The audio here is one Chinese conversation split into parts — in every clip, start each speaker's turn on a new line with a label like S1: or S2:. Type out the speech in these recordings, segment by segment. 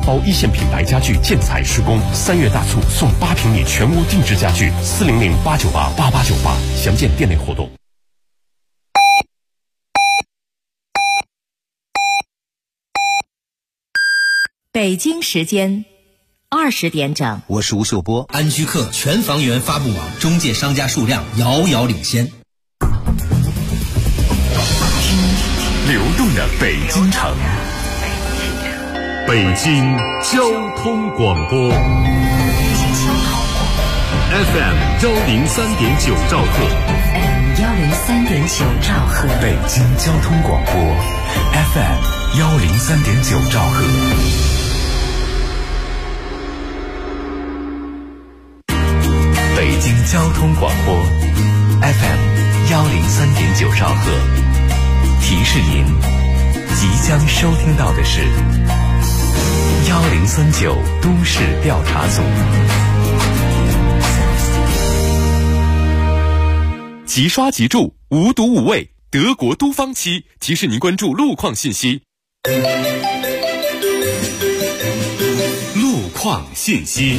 S1: 包一线品牌家具建材施工，3月大促送8平米全屋定制家具，400-898-8898，详见店内活动。
S2: 北京时间20点整，
S3: 我是吴秀波。
S4: 安居客全房源发布网中介商家数量遥遥领先。
S1: 流动的北京城，北京交通广播 FM 103.9兆赫
S2: 103.9兆赫，
S1: 北京交通广播 FM 103.9兆赫。北京交通广播 FM 103.9兆赫，提示您即将收听到的是1039都市调查组。即刷即住，无毒无味，德国都方漆提示您关注路况信息。路况信息。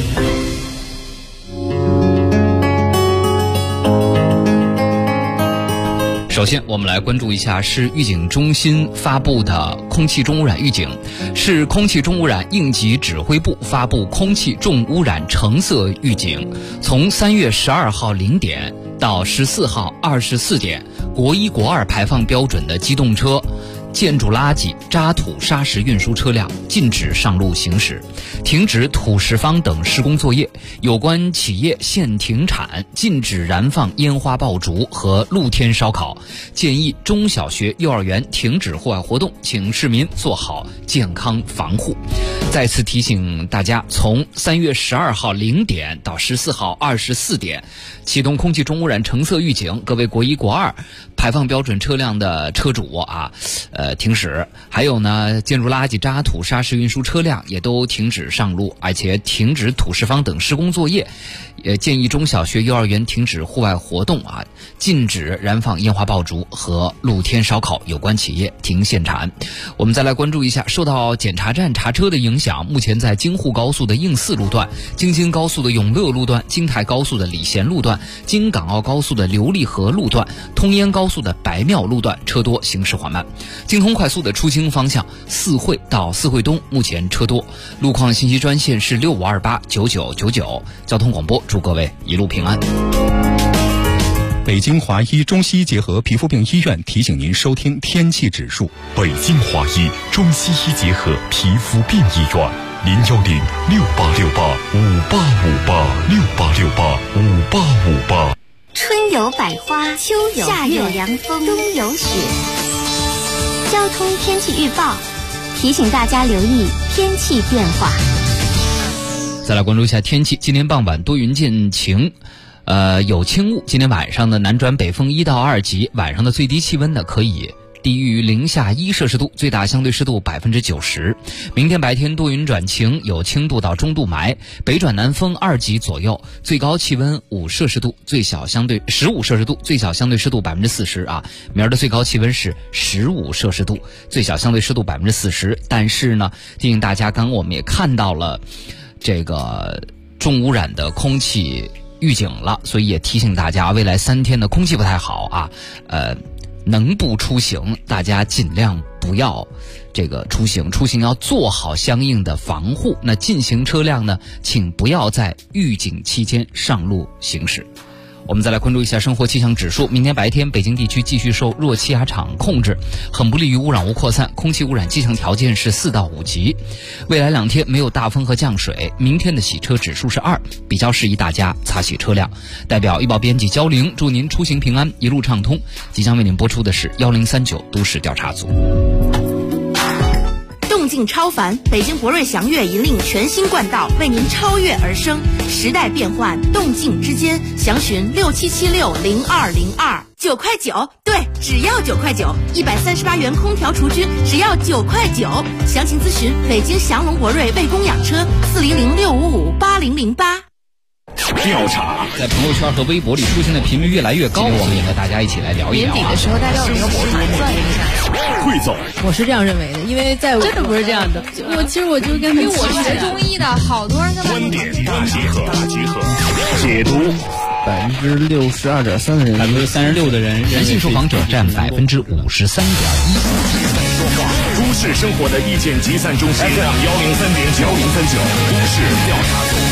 S5: 首先我们来关注一下市预警中心发布的空气重污染预警。市空气重污染应急指挥部发布空气重污染橙色预警，从3月12号0点到14号24点，国1国2排放标准的机动车、建筑垃圾、渣土砂石运输车辆禁止上路行驶，停止土石方等施工作业，有关企业限停产，禁止燃放烟花爆竹和露天烧烤，建议中小学幼儿园停止户外活动，请市民做好健康防护。再次提醒大家，从3月12号0点到14号24点启动空气重污染橙色预警，各位国1国2排放标准车辆的车主停驶，还有呢建筑垃圾、渣土砂石运输车辆也都停止上路，而且停止土石方等施工作业，也建议中小学幼儿园停止户外活动禁止燃放烟花爆竹和露天烧烤，有关企业停限产。我们再来关注一下受到检查站查车的影响，目前在京沪高速的应4路段、京津高速的永乐路段、京台高速的礼贤路段、京港澳高速的琉璃河路段、通燕高速的白庙路段车多，行驶缓慢。京通快速的出京方向四惠到四惠东目前车多。路况信息专线是65289999。交通广播祝各位一路平安。
S6: 北京华医中西医结合皮肤病医院提醒您收听天气指数。
S1: 北京华医中西医结合皮肤病医院，0106868586868685858。
S7: 春有百花，秋有夏有凉风，冬有雪。交通天气预报提醒大家留意天气变化。
S5: 再来关注一下天气，今天傍晚多云见晴，有轻雾。今天晚上的南转北风1到2级，晚上的最低气温呢可以低于零下1摄氏度，最大相对湿度90%。明天白天多云转晴，有轻度到中度霾，北转南风2级左右，最高气温5摄氏度，最小相对15摄氏度，最小相对湿度40%明儿的最高气温是15摄氏度，最小相对湿度40%。但是呢，提醒大家，刚刚我们也看到了这个重污染的空气预警了，所以也提醒大家，未来3天的空气不太好能不出行，大家尽量不要出行要做好相应的防护。那进行车辆呢，请不要在预警期间上路行驶。我们再来关注一下生活气象指数。明天白天北京地区继续受弱气压场控制，很不利于污染物扩散，空气污染气象条件是4到5级。未来2天没有大风和降水，明天的洗车指数是2，比较适宜大家擦洗车辆。代表医保编辑焦玲祝您出行平安，一路畅通。即将为您播出的是1039都市调查组。
S8: 动静超凡，北京博瑞祥越引领全新冠道，为您超越而生。时代变幻，动静之间，详询67760202，9块9，对，只要9块9，138元空调除菌，只要9块9。详情咨询北京祥龙博瑞卫工养车，400655808。
S1: 调查，
S5: 在朋友圈和微博里出现的频率越来越高，我们也和大家一起来聊一聊。
S3: 年底的时候，大家有没有补盘算一下？
S1: 汇总，
S3: 我是这样认为的，因为在真的不是这样的。其实我就跟因为我学中医的，好多人跟
S1: 观点大集合，解读。
S9: 62.3%的人
S5: ，36%的人，男性受访者占53.1%。
S1: 都市生活的意见集散中心 FM 103.9，都市调查组。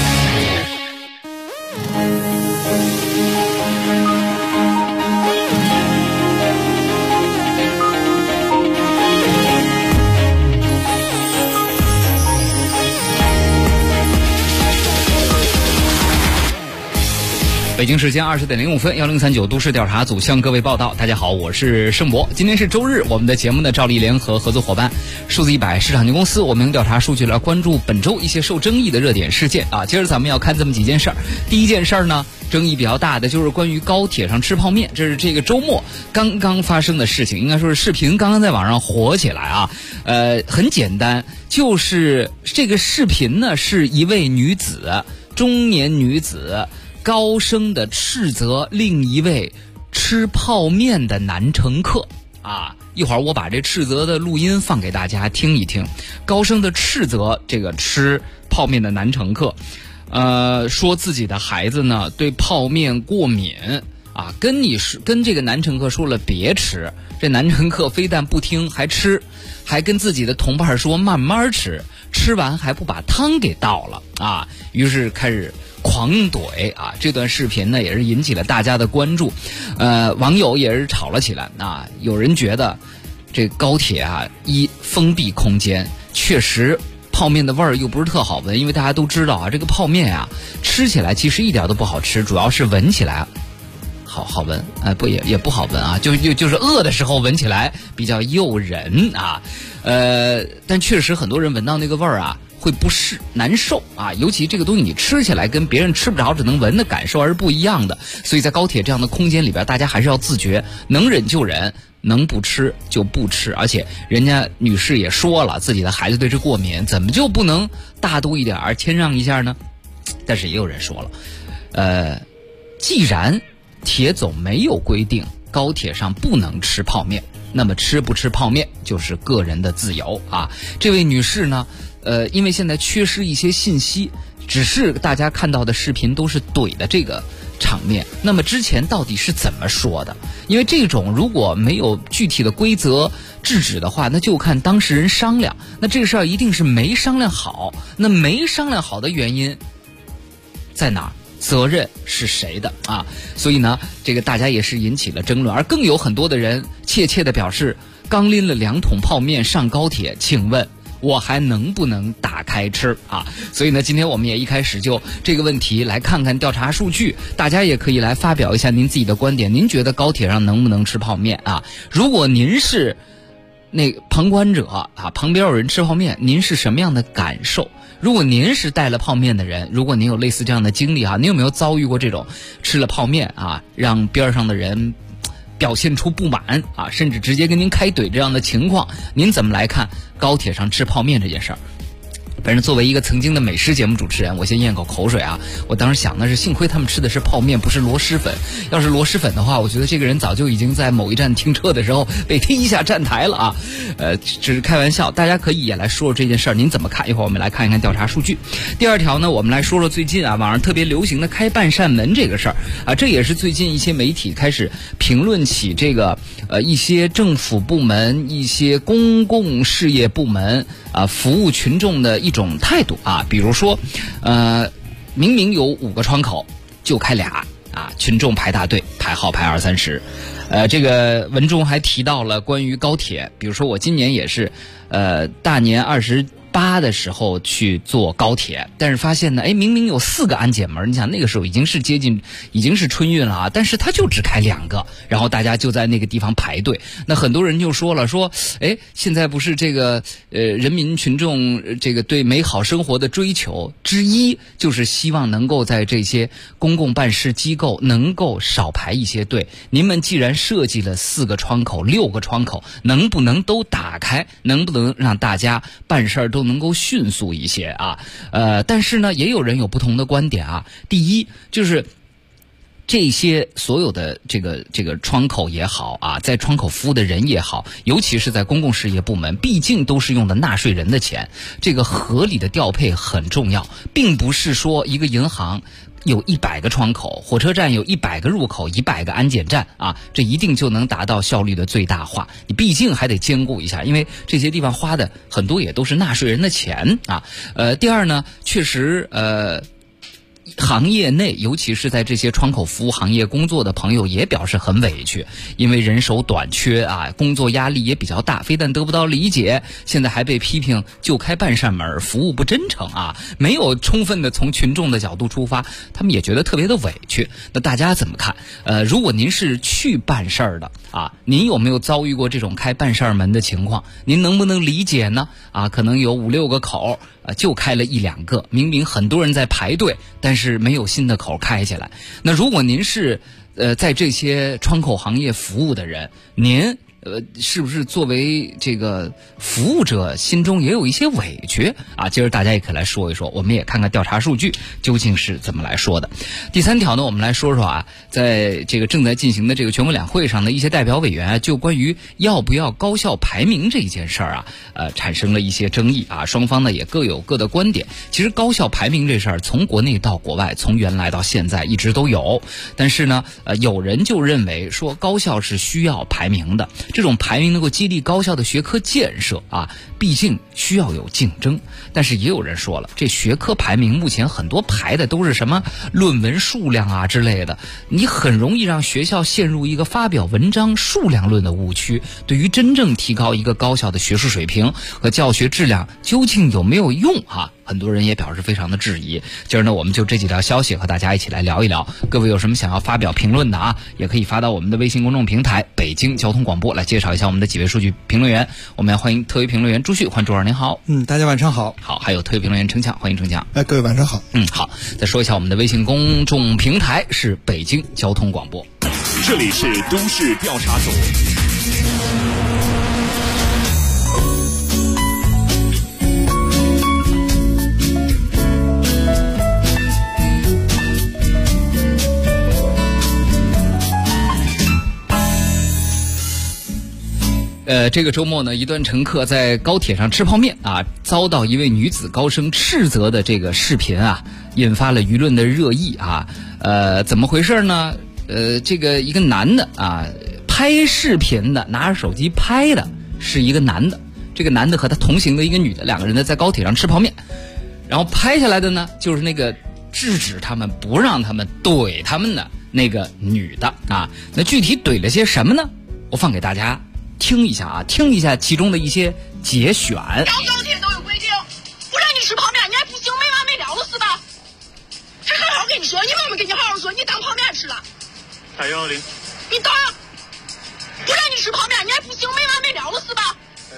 S5: 北京时间20:05，1039都市调查组向各位报道。大家好，我是盛博。今天是周日，我们的节目呢，照例联合合作伙伴数字100市场公司，我们用调查数据来关注本周一些受争议的热点事件啊。接着咱们要看这么几件事儿。第一件事儿呢，争议比较大的就是关于高铁上吃泡面，这是这个周末刚刚发生的事情，应该说是视频刚刚在网上火起来啊。很简单，就是这个视频呢是一位女子，中年女子。高声的斥责另一位吃泡面的男乘客啊！一会儿我把这斥责的录音放给大家听一听。高声的斥责这个吃泡面的男乘客，说自己的孩子呢对泡面过敏啊，跟这个男乘客说了别吃，这男乘客非但不听还吃，还跟自己的同伴说慢慢吃，吃完还不把汤给倒了啊！于是开始狂怼啊！这段视频呢也是引起了大家的关注，网友也是吵了起来啊！有人觉得这高铁啊，封闭空间，确实泡面的味儿又不是特好闻，因为大家都知道啊，这个泡面啊吃起来其实一点都不好吃，主要是闻起来好闻，不也不好闻啊，就是饿的时候闻起来比较诱人啊，但确实很多人闻到那个味儿啊。会不适难受啊，尤其这个东西你吃起来跟别人吃不着只能闻的感受而是不一样的，所以在高铁这样的空间里边，大家还是要自觉，能忍就忍，能不吃就不吃。而且人家女士也说了，自己的孩子对这过敏，怎么就不能大度一点谦让一下呢？但是也有人说了，既然铁总没有规定高铁上不能吃泡面，那么吃不吃泡面就是个人的自由啊。这位女士呢，因为现在缺失一些信息，只是大家看到的视频都是怼的这个场面。那么之前到底是怎么说的？因为这种如果没有具体的规则制止的话，那就看当事人商量。那这个事儿一定是没商量好。那没商量好的原因在哪儿？责任是谁的啊？所以呢，这个大家也是引起了争论，而更有很多的人切切地表示，刚拎了2桶泡面上高铁，请问我还能不能打开吃啊？所以呢，今天我们也一开始就这个问题来看看调查数据，大家也可以来发表一下您自己的观点。您觉得高铁上能不能吃泡面啊？如果您是那旁观者啊，旁边有人吃泡面，您是什么样的感受？如果您是带了泡面的人，如果您有类似这样的经历啊，您有没有遭遇过这种吃了泡面啊，让边上的人表现出不满啊，甚至直接跟您开怼这样的情况？您怎么来看高铁上吃泡面这件事儿？反正作为一个曾经的美食节目主持人，我先咽口口水啊！我当时想的是，幸亏他们吃的是泡面，不是螺蛳粉。要是螺蛳粉的话，我觉得这个人早就已经在某一站停车的时候被踢一下站台了啊！只是开玩笑，大家可以也来说说这件事儿，您怎么看？一会儿我们来看一看调查数据。第二条呢，我们来说说最近啊，网上特别流行的开半扇门这个事儿啊，这也是最近一些媒体开始评论起这个一些政府部门、一些公共事业部门啊，服务群众的一种态度啊，比如说，明明有5个窗口，就开俩啊，群众排大队，排号排20-30。这个文中还提到了关于高铁，比如说我今年也是，大年28的时候去坐高铁，但是发现呢，明明有4个安检门，你想那个时候已经是春运了啊，但是它就只开2个，然后大家就在那个地方排队。那很多人就说了，现在不是这个人民群众这个对美好生活的追求之一，就是希望能够在这些公共办事机构能够少排一些队。您们既然设计了4个窗口、6个窗口，能不能都打开？能不能让大家办事都都能够迅速一些啊。但是呢，也有人有不同的观点啊。第一就是这些所有的这个窗口也好啊，在窗口服务的人也好，尤其是在公共事业部门，毕竟都是用的纳税人的钱，这个合理的调配很重要，并不是说一个银行有100个窗口，火车站有100个入口，100个安检站啊，这一定就能达到效率的最大化。你毕竟还得兼顾一下，因为这些地方花的很多也都是纳税人的钱啊。第二呢，确实行业内，尤其是在这些窗口服务行业工作的朋友也表示很委屈，因为人手短缺啊，工作压力也比较大，非但得不到理解，现在还被批评就开半扇门，服务不真诚啊，没有充分的从群众的角度出发，他们也觉得特别的委屈。那大家怎么看？如果您是去办事儿的啊，您有没有遭遇过这种开半扇门的情况？您能不能理解呢？啊，可能有5、6个口，就开了1、2个，明明很多人在排队，但是没有新的口开起来。那如果您是在这些窗口行业服务的人，您是不是作为这个服务者心中也有一些委屈啊？今儿大家也可以来说一说，我们也看看调查数据究竟是怎么来说的。第3条呢，我们来说说啊，在这个正在进行的这个全国两会上的一些代表委员就关于要不要高校排名这一件事儿啊，产生了一些争议啊，双方呢也各有各的观点。其实高校排名这事儿从国内到国外，从原来到现在一直都有，但是呢，有人就认为说高校是需要排名的。这种排名能够激励高校的学科建设啊，毕竟需要有竞争。但是也有人说了，这学科排名目前很多排的都是什么论文数量啊之类的，你很容易让学校陷入一个发表文章数量论的误区，对于真正提高一个高校的学术水平和教学质量究竟有没有用啊？很多人也表示非常的质疑。今儿呢，我们就这几条消息和大家一起来聊一聊。各位有什么想要发表评论的啊，也可以发到我们的微信公众平台北京交通广播，来介绍一下我们的几位数据评论员。我们要欢迎特约评论员朱旭，欢迎朱老师您好。
S9: 大家晚上好。
S5: 好，还有特约评论员程强，欢迎程强。
S9: 各位晚上好。
S5: 好，再说一下我们的微信公众平台是北京交通广播。
S1: 这里是都市调查组。
S5: 这个周末呢，一段乘客在高铁上吃泡面啊，遭到一位女子高声斥责的这个视频啊，引发了舆论的热议啊。怎么回事呢？这个一个男的啊，拍视频的，拿着手机拍的是一个男的，这个男的和他同行的一个女的，两个人呢在高铁上吃泡面，然后拍下来的呢就是那个制止他们不让他们怼他们的那个女的啊。那具体怼了些什么呢？我放给大家听一下啊，听一下其中的一些节选。
S10: 高铁都有规定，不让你吃泡面，你还不行，没完没了了是吧？还好好跟你说，以后我们跟你好好说，你当泡面吃了。
S11: 310，
S10: 你当，不让你吃泡面，你还不行，没完没了了是吧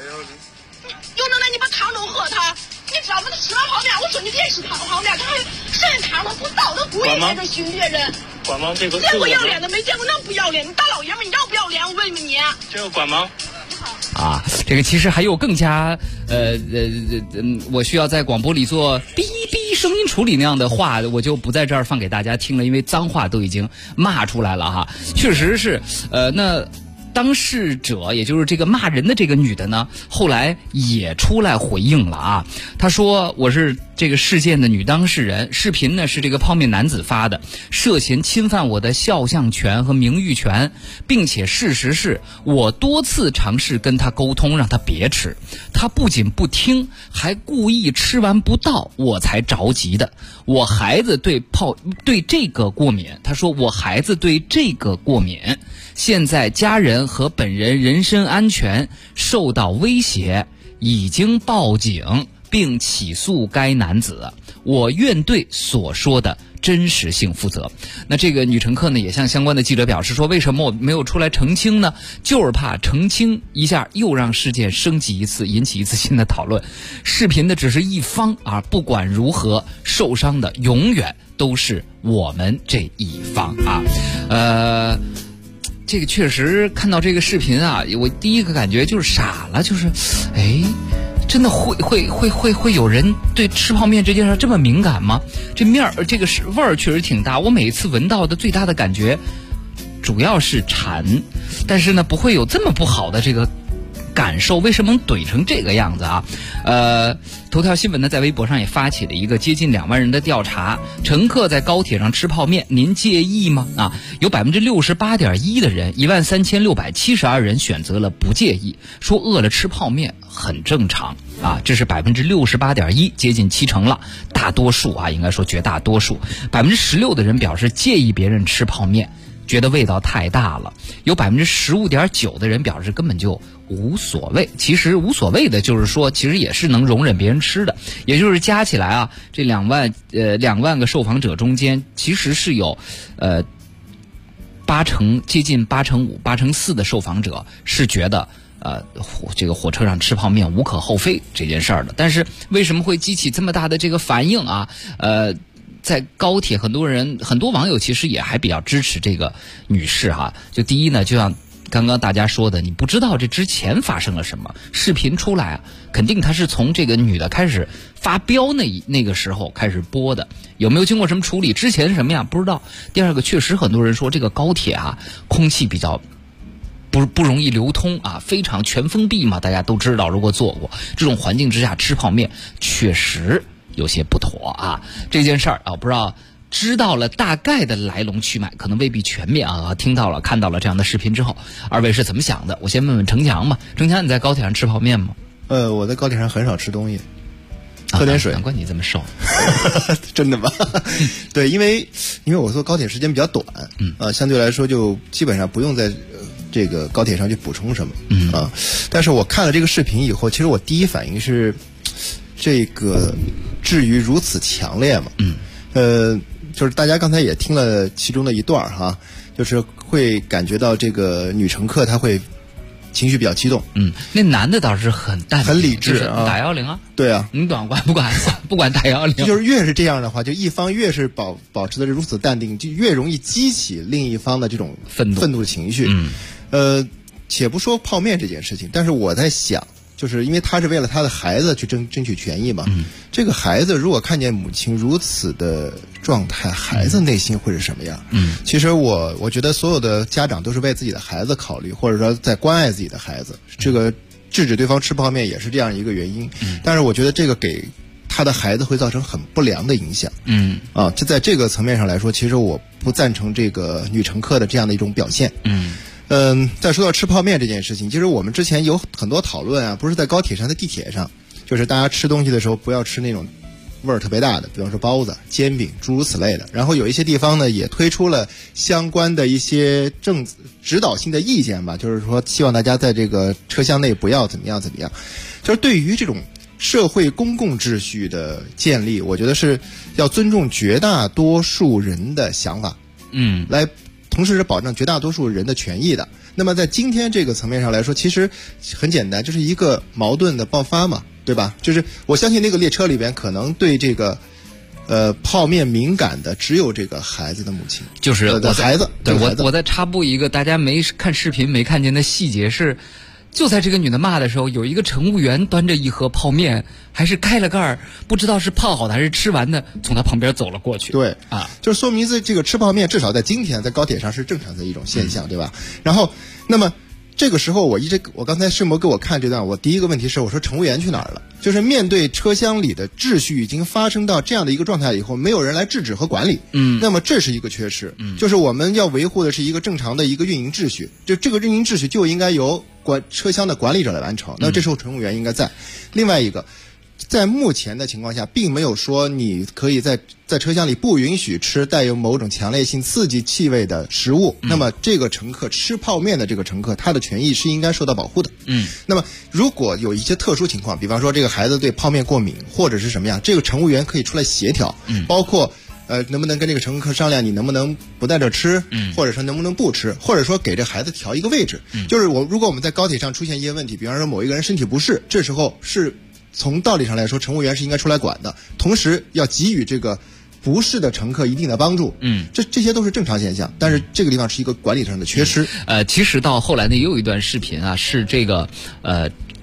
S10: ？310，有能耐你把汤都喝它，你知道吗？他吃完泡面，我说你别吃泡面，他还剩汤了不倒，他故意在这训别人。
S11: 管忙这个
S10: 见过要脸的没见过那不要脸，你大老爷们你要不要脸？我问问你。
S11: 这个管忙。
S5: 啊，这个其实还有更加我需要在广播里做哔哔声音处理那样的话，我就不在这儿放给大家听了，因为脏话都已经骂出来了哈。确实是，那当事者也就是这个骂人的这个女的呢，后来也出来回应了啊。她说我是这个事件的女当事人，视频呢是这个泡面男子发的，涉嫌侵犯我的肖像权和名誉权，并且事实是我多次尝试跟他沟通让他别吃，他不仅不听，还故意吃完不到，我才着急的。我孩子对这个过敏，他说我孩子对这个过敏，现在家人和本人人身安全受到威胁，已经报警并起诉该男子，我愿对所说的真实性负责。那这个女乘客呢，也向相关的记者表示说，为什么我没有出来澄清呢？就是怕澄清一下又让事件升级一次，引起一次新的讨论。视频的只是一方啊，不管如何，受伤的永远都是我们这一方啊。这个确实看到这个视频啊，我第一个感觉就是傻了，就是真的会有人对吃泡面这件事这么敏感吗？这面儿这个味儿确实挺大，我每次闻到的最大的感觉主要是馋，但是呢不会有这么不好的这个感受。为什么怼成这个样子啊？头条新闻呢在微博上也发起了一个接近2万人的调查，乘客在高铁上吃泡面，您介意吗？有 68.1% 的人，13672人选择了不介意，说饿了吃泡面很正常啊，这是 68.1%， 接近70%了。大多数应该说绝大多数，16%的人表示介意别人吃泡面，觉得味道太大了。有 15.9% 的人表示根本就无所谓。其实无所谓的就是说，其实也是能容忍别人吃的。也就是加起来这2万个受访者中间，其实是有接近85%、84%的受访者是觉得这个火车上吃泡面无可厚非这件事儿的。但是为什么会激起这么大的这个反应啊？在高铁很多网友其实也还比较支持这个女士哈。就第一呢，就像刚刚大家说的，你不知道这之前发生了什么，视频出来肯定他是从这个女的开始发飙那个时候开始播的，有没有经过什么处理，之前是什么样不知道。第二个，确实很多人说这个高铁空气比较不容易流通非常全封闭嘛，大家都知道，如果坐过这种环境之下吃泡面确实有些不妥这件事儿不知道知道了大概的来龙去脉，可能未必全面听到了看到了这样的视频之后，二位是怎么想的？我先问问程强吧。程强，你在高铁上吃泡面吗？
S9: 我在高铁上很少吃东西，喝点水。
S5: 难怪你这么瘦。
S9: 真的吗？对，因为我坐高铁时间比较短，相对来说就基本上不用在这个高铁上去补充什么，但是我看了这个视频以后，其实我第一反应是，这个至于如此强烈吗？就是大家刚才也听了其中的一段就是会感觉到这个女乘客她会情绪比较激动。
S5: 那男的倒是很淡定，
S9: 很理智
S5: 打110
S9: 对啊，
S5: 你不管打110，
S9: 就是越是这样的话，就一方越是保持的如此淡定，就越容易激起另一方的这种愤怒的情绪。且不说泡面这件事情，但是我在想，就是因为他是为了他的孩子去争取权益嘛，这个孩子如果看见母亲如此的状态，孩子内心会是什么样？其实我觉得所有的家长都是为自己的孩子考虑，或者说在关爱自己的孩子，这个制止对方吃泡面也是这样一个原因。但是我觉得这个给他的孩子会造成很不良的影响。就在这个层面上来说，其实我不赞成这个女乘客的这样的一种表现。再说到吃泡面这件事情，其实我们之前有很多讨论不是在高铁上，在地铁上，就是大家吃东西的时候不要吃那种味儿特别大的，比方说包子、煎饼诸如此类的。然后有一些地方呢也推出了相关的一些指导性的意见吧，就是说希望大家在这个车厢内不要怎么样。就是对于这种社会公共秩序的建立，我觉得是要尊重绝大多数人的想法，来同时是保障绝大多数人的权益的。那么在今天这个层面上来说，其实很简单，就是一个矛盾的爆发嘛，对吧？就是我相信那个列车里边可能对这个泡面敏感的只有这个孩子的母亲，
S5: 就是
S9: 孩子。
S5: 对，我再插播一个大家没看视频没看见的细节是，就在这个女的骂的时候，有一个乘务员端着一盒泡面，还是开了盖儿，不知道是泡好的还是吃完的，从他旁边走了过去。
S9: 对就是说明这个吃泡面至少在今天在高铁上是正常的一种现象，对吧？然后那么这个时候我刚才世博给我看这段，我第一个问题是我说乘务员去哪儿了？就是面对车厢里的秩序已经发生到这样的一个状态以后，没有人来制止和管理，那么这是一个缺失，就是我们要维护的是一个正常的一个运营秩序，就这个运营秩序就应该由车厢的管理者来完成，那这时候乘务员应该在。另外一个，在目前的情况下，并没有说你可以在车厢里不允许吃带有某种强烈性刺激气味的食物，那么这个乘客吃泡面的这个乘客，他的权益是应该受到保护的。那么如果有一些特殊情况，比方说这个孩子对泡面过敏或者是什么样，这个乘务员可以出来协调，包括能不能跟这个乘客商量，你能不能不在这吃，或者说能不能不吃，或者说给这孩子调一个位置。就是如果我们在高铁上出现一些问题，比方说某一个人身体不适，这时候是从道理上来说，乘务员是应该出来管的，同时要给予这个不适的乘客一定的帮助。这些都是正常现象，但是这个地方是一个管理上的缺失。
S5: 其实到后来呢，也有一段视频是这个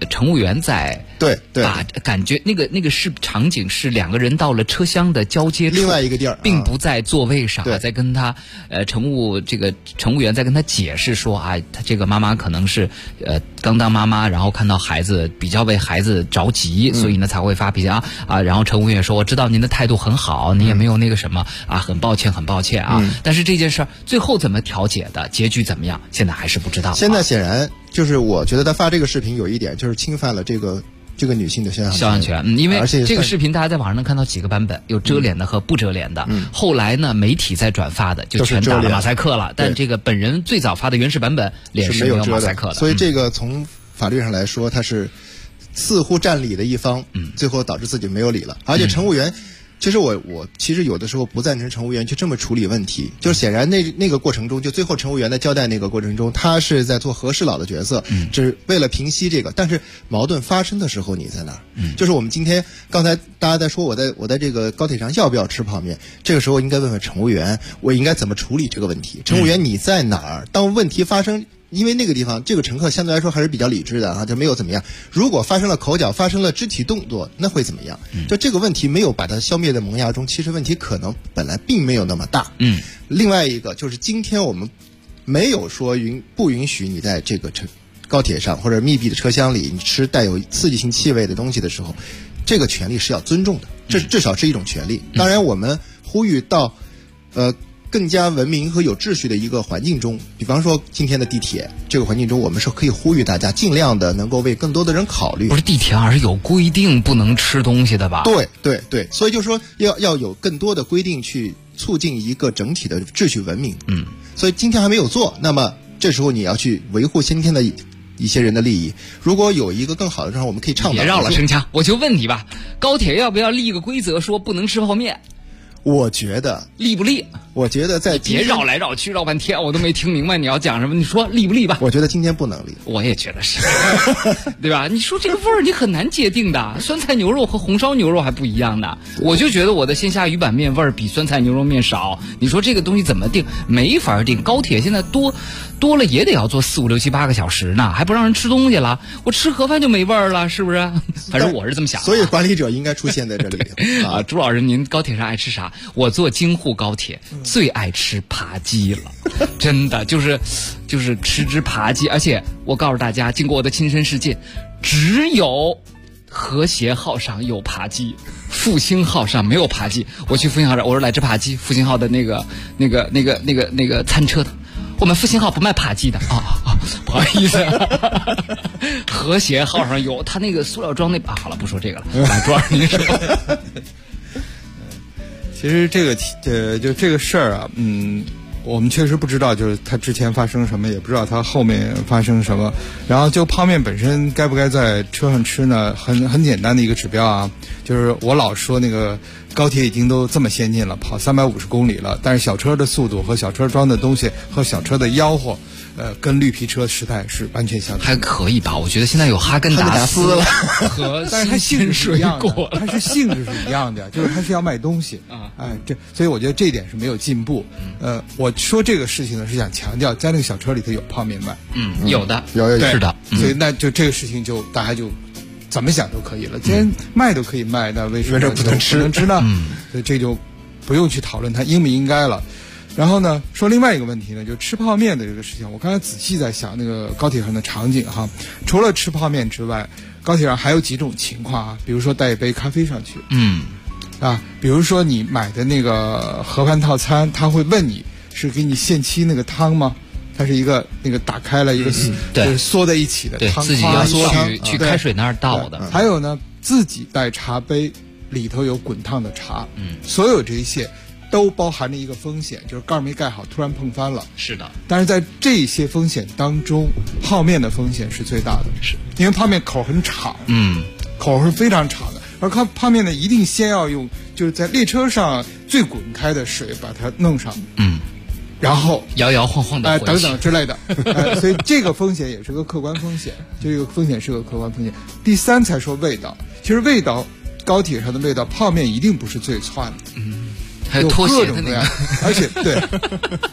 S5: 乘务员在
S9: 对
S5: 把感觉那个是场景是两个人到了车厢的交接处，
S9: 另外一个地儿，
S5: 并不在座位上，在跟他乘务员在跟他解释说啊，他这个妈妈可能是刚当妈妈，然后看到孩子比较为孩子着急，所以呢才会发脾气啊。然后乘务员说，我知道您的态度很好，你也没有那个什么啊，很抱歉啊。但是这件事儿最后怎么调解的，结局怎么样，现在还是不知道。
S9: 现在显然就是我觉得他发这个视频有一点就是侵犯了这个女性的肖像权，
S5: 因为这个视频大家在网上能看到几个版本，有遮脸的和不遮脸的。后来呢，媒体在转发的就全打了马赛克了，但这个本人最早发的原始版本脸是没有马赛克的。
S9: 所以这个从法律上来说，他是似乎占理的一方，最后导致自己没有理了。而且乘务员，其实我其实有的时候不赞成乘务员去这么处理问题，就是显然那个过程中，就最后乘务员的交代那个过程中，他是在做和事佬的角色，只是为了平息这个。但是矛盾发生的时候你在哪儿？就是我们刚才大家在说我在这个高铁上要不要吃泡面，这个时候应该问问乘务员，我应该怎么处理这个问题？乘务员你在哪儿？当问题发生。因为那个地方，这个乘客相对来说还是比较理智的就没有怎么样。如果发生了口角，发生了肢体动作，那会怎么样？就这个问题没有把它消灭在萌芽中，其实问题可能本来并没有那么大。另外一个就是今天我们没有说不允许你在这个高铁上或者密闭的车厢里你吃带有刺激性气味的东西的时候，这个权利是要尊重的，这至少是一种权利。当然，我们呼吁到更加文明和有秩序的一个环境中，比方说今天的地铁这个环境中，我们是可以呼吁大家尽量的能够为更多的人考虑。
S5: 不是地铁而是有规定不能吃东西的吧？
S9: 对，所以就是说要有更多的规定去促进一个整体的秩序文明。所以今天还没有做，那么这时候你要去维护今天的一些人的利益。如果有一个更好的状况，我们可以倡导。
S5: 别绕了，声强，我就问你吧，高铁要不要立一个规则说不能吃泡面？
S9: 我觉得
S5: 立不立？
S9: 我觉得在
S5: 别绕来绕去绕半天，我都没听明白你要讲什么。你说立不立吧？
S9: 我觉得今天不能立。
S5: 我也觉得是，对吧？你说这个味儿你很难界定的，酸菜牛肉和红烧牛肉还不一样呢。我就觉得我的鲜虾鱼板面味儿比酸菜牛肉面少。你说这个东西怎么定？没法定。高铁现在多了也得要坐4、5、6、7、8个小时呢，还不让人吃东西了。我吃盒饭就没味儿了，是不是？反正我是这么想的。
S9: 所以管理者应该出现在这里
S5: 啊。朱老师，您高铁上爱吃啥？我坐京沪高铁最爱吃扒鸡了，真的就是吃只扒鸡。而且我告诉大家，经过我的亲身实践，只有和谐号上有扒鸡，复兴号上没有扒鸡。我去复兴号上，我说来只扒鸡，复兴号的那个餐车的，我们复兴号不卖扒鸡的不好意思和谐号上有，他那个塑料装那好了，不说这个了。朱老师您说。
S12: 其实这个就这个事儿啊，我们确实不知道，就是他之前发生什么，也不知道他后面发生什么。然后就泡面本身该不该在车上吃呢？很简单的一个指标啊，就是我老说那个高铁已经都这么先进了，跑350公里了，但是小车的速度和小车装的东西和小车的吆喝，跟绿皮车时代是完全相同。
S5: 还可以吧？我觉得现在有哈根达斯了和
S12: 但是它性质是一样的，它是性质是一样的，就是它是要卖东西所以我觉得这一点是没有进步。我说这个事情呢，是想强调在那个小车里头有泡面卖，
S5: 有的，
S9: 是
S5: 的，
S12: 所以那就这个事情就大家就怎么想都可以了。既然卖都可以卖，那为什么不能吃呢？所以这就不用去讨论它应不应该了。然后呢，说另外一个问题呢，就吃泡面的这个事情。我刚才仔细在想那个高铁上的场景哈，除了吃泡面之外，高铁上还有几种情况啊，比如说带一杯咖啡上去，比如说你买的那个盒饭套餐，他会问你是给你限期那个汤吗？它是一个那个打开了一个就是缩在一起的汤，
S5: 自己要去开水那儿倒的。
S12: 还有呢，自己带茶杯，里头有滚烫的茶，所有这一切都包含着一个风险，就是盖没盖好突然碰翻了。
S5: 是的，
S12: 但是在这些风险当中，泡面的风险是最大的，是因为泡面口很长，口是非常长的，而泡面呢，一定先要用就是在列车上最滚开的水把它弄上，然后
S5: 摇摇晃晃的
S12: 等等之类的，所以这个风险也是个客观风险，这个风险是个客观风险。第三才说味道，其实味道，高铁上的味道，泡面一定不是最窜的。
S5: 还有拖鞋的
S12: 那个，而且对，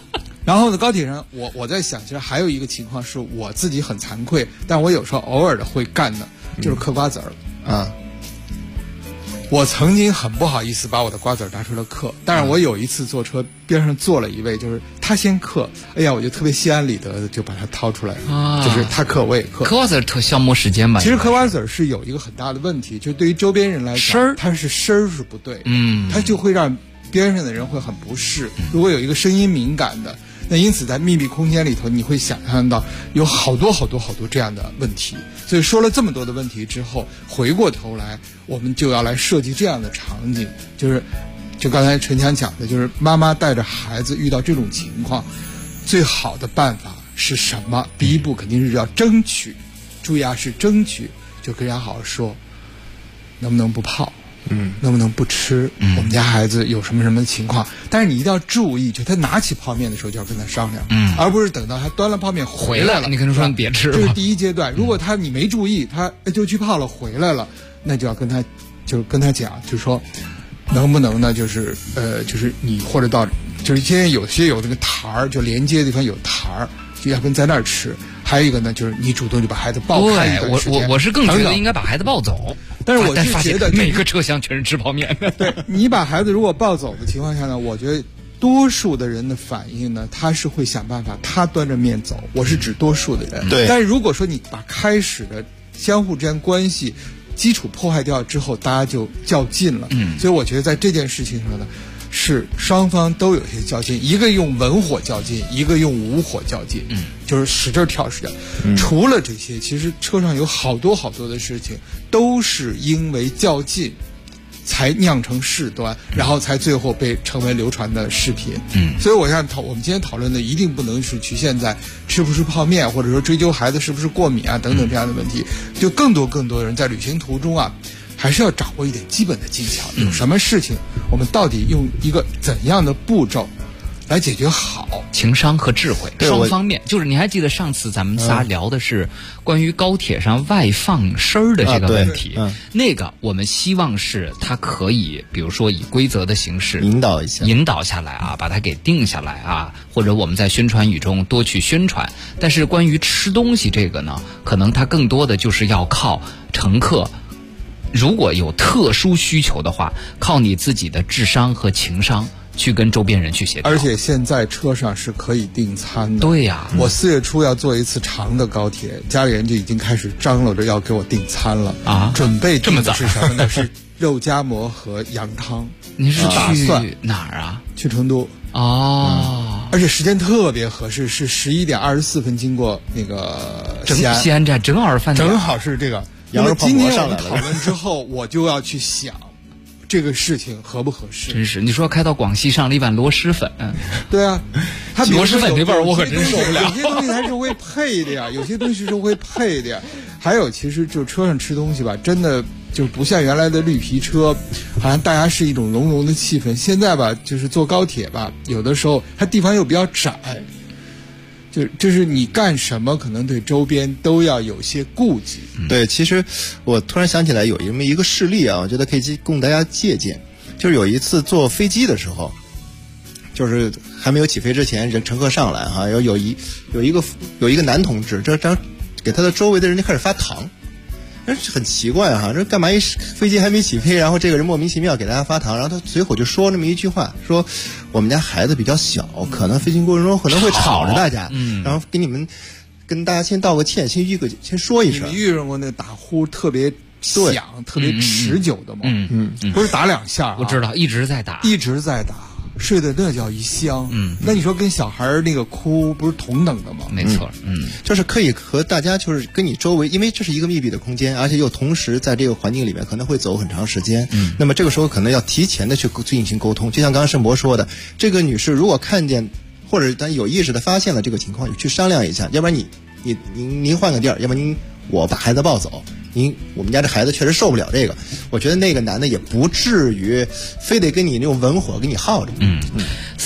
S12: 然后呢，高铁上我在想，其实还有一个情况是我自己很惭愧，但我有时候偶尔的会干的，就是嗑瓜子儿啊。我曾经很不好意思把我的瓜子拿出来嗑，但是我有一次坐车边上坐了一位，就是他先嗑，哎呀，我就特别心安理得的就把它掏出来了，就是他嗑我也嗑。
S5: 嗑瓜子特消磨时间吧？
S12: 其实嗑瓜子是有一个很大的问题，就对于周边人来讲，它是声是不对，它就会让边上的人会很不适。如果有一个声音敏感的，那因此在密闭空间里头，你会想象到有好多这样的问题。所以说了这么多的问题之后，回过头来我们就要来设计这样的场景，就刚才陈强讲的，就是妈妈带着孩子遇到这种情况，最好的办法是什么？第一步肯定是要争取，注意啊，是争取，就跟人家好好说，能不能不泡？能不能不吃？我们家孩子有什么情况？但是你一定要注意，就他拿起泡面的时候就要跟他商量，而不是等到他端了泡面回来了，
S5: 你跟他说你别吃了。
S12: 这是第一阶段。如果你没注意，他就去泡了回来了，那就要跟他讲，就是说能不能呢？就是你或者到就是现在有这个台儿，就连接的地方有台儿，就要跟在那儿吃。还有一个呢，就是你主动就把孩子抱开一段时间。
S5: 我是更觉得应该把孩子抱走。
S12: 但是我是觉得
S5: 每个车厢全是吃泡面的。
S12: 对，你把孩子如果抱走的情况下呢，我觉得多数的人的反应呢，他是会想办法他端着面走。我是指多数的人。
S9: 对。
S12: 但是如果说你把开始的相互之间关系基础破坏掉之后，大家就较劲了。所以我觉得在这件事情上呢，是双方都有些较劲，一个用文火较劲，一个用武火较劲，就是使劲挑使劲。除了这些，其实车上有好多的事情都是因为较劲才酿成事端，然后才最后被成为流传的视频。所以我想我们今天讨论的一定不能是局限在吃不吃泡面，或者说追究孩子是不是过敏啊等等这样的问题。就更多人在旅行途中啊，还是要掌握一点基本的技巧。有什么事情，我们到底用一个怎样的步骤来解决好？
S5: 情商和智慧双方面。就是你还记得上次咱们仨聊的是关于高铁上外放声儿的这个问题，那个我们希望是它可以比如说以规则的形式
S9: 引导下
S5: 来啊，把它给定下来啊，或者我们在宣传语中多去宣传。但是关于吃东西这个呢，可能它更多的就是要靠乘客，如果有特殊需求的话，靠你自己的智商和情商去跟周边人去协调。
S12: 而且现在车上是可以订餐的。
S5: 对呀，
S12: 我4月初要坐一次长的高铁，家里人就已经开始张罗着要给我订餐了啊！准备
S5: 这么早
S12: 是什么呢？是肉夹馍和羊汤。
S5: 你是去哪儿啊？
S12: 去成都。而且时间特别合适，是11点24分经过那个
S5: 西安站，正好饭点，
S12: 正好是这个。
S9: 羊肉泡馍上来了。
S12: 今天我们讨论之后，我就要去想这个事情合不合适。
S5: 真是，你说开到广西上了一碗螺蛳粉，
S12: 对啊，它
S5: 螺蛳粉那味儿我可真受不了。
S12: 有些东西它是会配的呀，有些东西是会配的呀。还有，其实就车上吃东西吧，真的就不像原来的绿皮车，好像大家是一种融融的气氛。现在吧，就是坐高铁吧，有的时候它地方又比较窄。就是你干什么可能对周边都要有些顾忌。
S9: 对，其实我突然想起来有这么一个事例啊，我觉得可以供大家借鉴。就是有一次坐飞机的时候，就是还没有起飞之前，乘客上来哈，有一个男同志，这给他的周围的人就开始发糖。很奇怪哈，这干嘛飞机还没起飞，然后这个人莫名其妙给大家发糖，然后他随口就说那么一句话，说我们家孩子比较小，可能飞行过程中可能会吵着大家，然后跟大家先道个歉，先说一声。
S12: 你遇上过那打呼特别响、特别持久的吗？不是打2下，
S5: 我知道，一直在打。
S12: 睡得那叫一香。那你说跟小孩那个哭不是同等的吗？
S5: 没错。
S9: 就是可以和大家就是跟你周围，因为这是一个密闭的空间，而且又同时在这个环境里面可能会走很长时间。那么这个时候可能要提前的去进行沟通。就像刚刚盛博说的，这个女士如果看见或者咱有意识的发现了这个情况，去商量一下，要不然您换个地儿，要不然我把孩子抱走。我们家这孩子确实受不了这个，我觉得那个男的也不至于非得跟你那种文火给你耗着。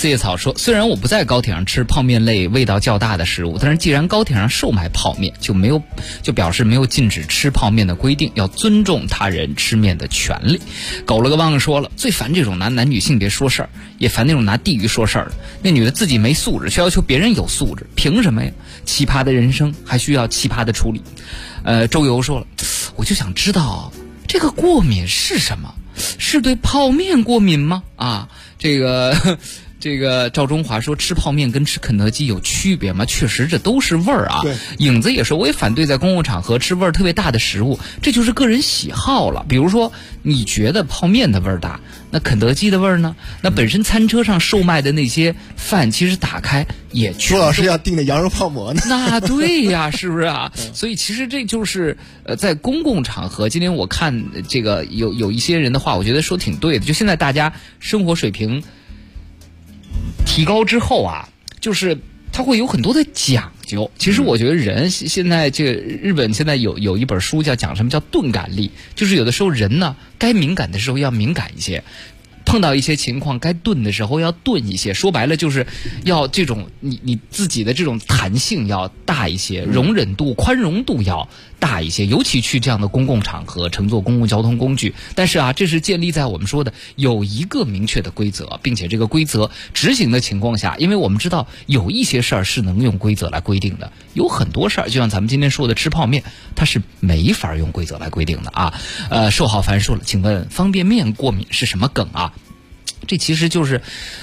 S5: 四叶草说，虽然我不在高铁上吃泡面类味道较大的食物，但是既然高铁上售卖泡面，就表示没有禁止吃泡面的规定，要尊重他人吃面的权利。狗了个汪说了，最烦这种拿男女性别说事儿，也烦那种拿地域说事儿的。那女的自己没素质，却要求别人有素质，凭什么呀？奇葩的人生还需要奇葩的处理。周游说了，我就想知道这个过敏是什么？是对泡面过敏吗？啊，这个赵中华说，吃泡面跟吃肯德基有区别吗？确实这都是味儿啊。影子也说，我也反对在公共场合吃味儿特别大的食物，这就是个人喜好了。比如说你觉得泡面的味儿大，那肯德基的味儿呢？那本身餐车上售卖的那些饭其实打开也
S9: 朱老师要订的羊肉泡馍呢。
S5: 那对呀，是不是啊？所以其实这就是在公共场合，今天我看这个有一些人的话，我觉得说挺对的。就现在大家生活水平提高之后啊，就是它会有很多的讲究。其实我觉得人现在这个日本现在有一本书叫讲什么叫钝感力，就是有的时候人呢该敏感的时候要敏感一些，碰到一些情况该钝的时候要钝一些。说白了就是要这种你自己的这种弹性要大一些，容忍度宽容度要大一些，尤其去这样的公共场合乘坐公共交通工具。但是啊，这是建立在我们说的有一个明确的规则，并且这个规则执行的情况下，因为我们知道有一些事儿是能用规则来规定的，有很多事儿就像咱们今天说的吃泡面，它是没法用规则来规定的啊。寿浩凡说了，请问方便面过敏是什么梗啊？这其实就是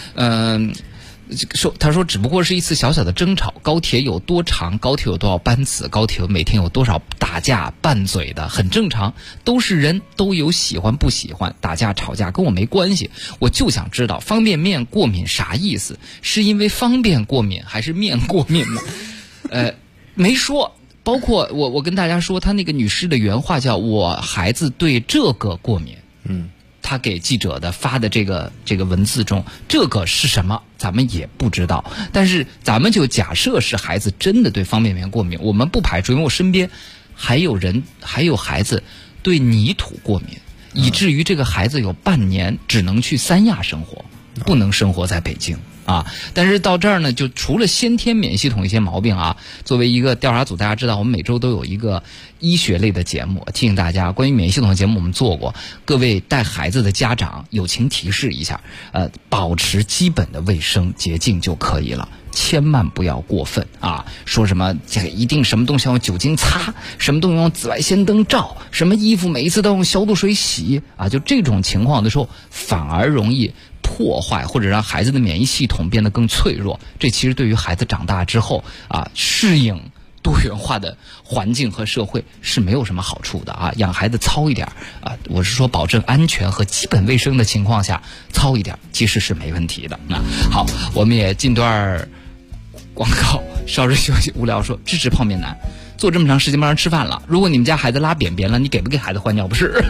S5: 他说只不过是一次小小的争吵，高铁有多长，高铁有多少班次，高铁每天有多少打架拌嘴的，很正常，都是人，都有喜欢不喜欢，打架吵架跟我没关系。我就想知道方便面过敏啥意思，是因为方便过敏还是面过敏呢？没说。包括我跟大家说，他那个女士的原话叫我孩子对这个过敏。他给记者的发的这个文字中，这个是什么咱们也不知道，但是咱们就假设是孩子真的对方便面过敏，我们不排除，因为我身边还有孩子对泥土过敏，以至于这个孩子有半年只能去三亚生活，不能生活在北京啊。但是到这儿呢，就除了先天免疫系统一些毛病啊，作为一个调查组，大家知道我们每周都有一个医学类的节目，提醒大家关于免疫系统的节目我们做过，各位带孩子的家长友情提示一下，保持基本的卫生洁净就可以了，千万不要过分啊！说什么这个一定什么东西要用酒精擦，什么东西用紫外线灯照，什么衣服每一次都用消毒水洗啊，就这种情况的时候，反而容易破坏或者让孩子的免疫系统变得更脆弱。这其实对于孩子长大之后啊，适应多元化的环境和社会是没有什么好处的啊。养孩子糙一点啊，我是说保证安全和基本卫生的情况下糙一点其实是没问题的。那好，我们也进段广告，稍事休息。无聊说支持泡面男，做这么长时间帮人吃饭了，如果你们家孩子拉便便了，你给不给孩子换尿不湿？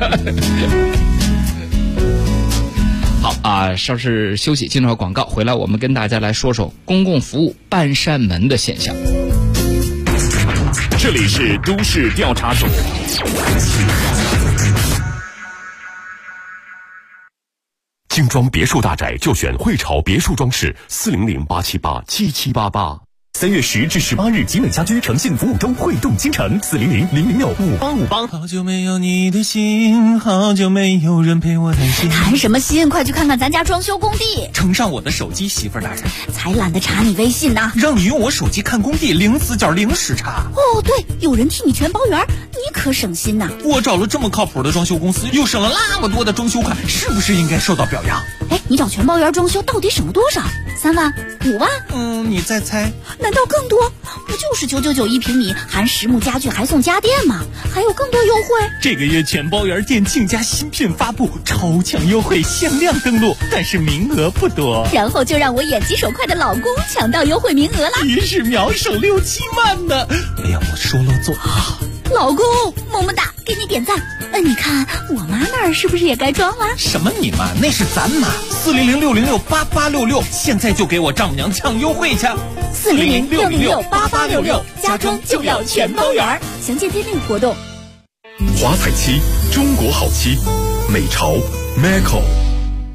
S5: 好啊，稍事休息，进段广告，回来我们跟大家来说说公共服务半扇门的现象。
S13: 这里是都市调查组。精装别墅大宅就选汇潮别墅装饰，400-878-7788。3月10至18日，集美家居诚信服务周会动京城，400-006-5858。
S14: 好久没有你的心，好久没有人陪我谈心。
S15: 谈什么心？快去看看咱家装修工地。
S14: 呈上我的手机，媳妇儿大人。
S15: 才懒得查你微信呢。
S14: 让你用我手机看工地，零死角零时差。
S15: 哦，对，有人替你全包圆，你可省心呐。
S14: 我找了这么靠谱的装修公司，又省了那么多的装修款，是不是应该受到表扬？
S15: 哎，你找全包圆装修到底省了多少？3万、5万？
S14: 你再猜。
S15: 难道更多？不就是999一平米，含实木家具还送家电吗？还有更多优惠。
S14: 这个月全包圆店庆家新品发布，超强优惠，限量登录，但是名额不多。
S15: 然后就让我眼疾手快的老公抢到优惠名额了，
S14: 一时秒手6-7万呢！没有我说了做。
S15: 老公，么么哒，给你点赞。你看我妈那儿是不是也该装了？
S14: 什么你妈？那是咱妈。400-606-8866，现在就给我丈母娘抢优惠去。
S15: 400-606-8866，家装就要全包圆。详见订活动。
S13: 华彩漆，中国好漆，美潮 Macco。
S14: 家装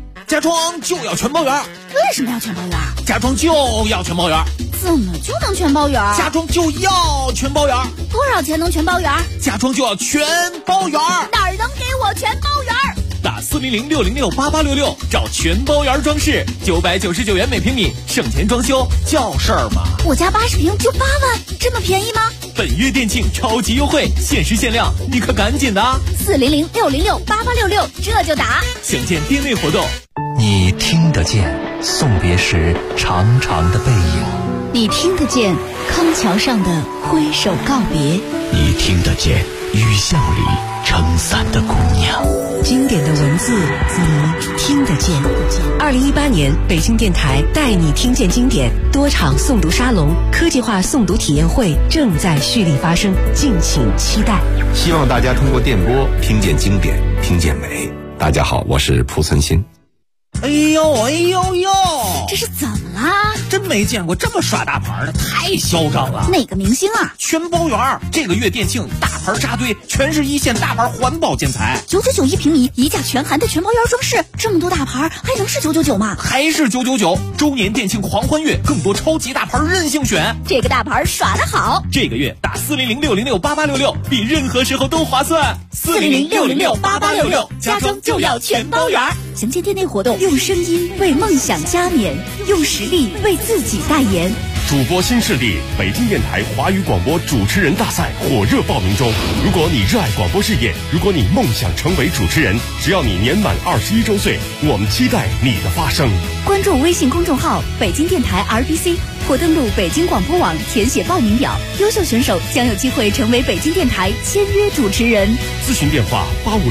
S16: 装就要全包圆。
S15: 为什么要全包圆？
S16: 家装就要全包圆。
S15: 怎么就能全包圆？
S16: 家装就要全包圆。
S15: 多少钱能全包圆？
S16: 家装就要全包圆。
S15: 哪儿能给我全包圆？
S14: 打400-606-8866找全包圆装饰，999元每平米，省钱装修叫事儿吗？
S15: 我家80平就8万，这么便宜吗？
S14: 本月店庆超级优惠，限时限量，你可赶紧的
S15: ！400-606-8866，这就打。
S14: 详见店内活动。
S1: 你听得见送别时长长的背影，
S2: 你听得见康桥上的挥手告别，
S1: 你听得见雨巷里撑伞的姑娘。
S2: 经典的文字你听得见。2018年北京电台带你听见经典多场诵读沙龙、科技化诵读体验会正在蓄力发生，敬请期待。
S17: 希望大家通过电波听见经典，听见美。大家好，我是蒲存昕。
S16: 哎呦哎呦呦，
S15: 这是怎么啦？
S16: 真没见过这么耍大牌的，太嚣张了。
S15: 哪个明星啊？
S16: 全包圆，这个月店庆大牌扎堆，全是一线大牌环保建材
S15: ，999一平米，一价全含的全包圆装饰，这么多大牌还能是999吗？
S16: 还是999。周年店庆狂欢月，更多超级大牌任性选，
S15: 这个大牌耍得好。
S14: 这个月打400-606-8866，比任何时候都划算。
S15: 400-606-8866，家装就要全包圆。详见店内活动，用声音为梦想加冕，用实力为自己代言。
S13: 主播新势力，北京电台华语广播主持人大赛火热报名中。如果你热爱广播事业，如果你梦想成为主持人，只要你年满21周岁，我们期待你的发声。
S15: 关注微信公众号北京电台 RBC， 或登录北京广播网填写报名表，优秀选手将有机会成为北京电台签约主持人。
S13: 咨询电话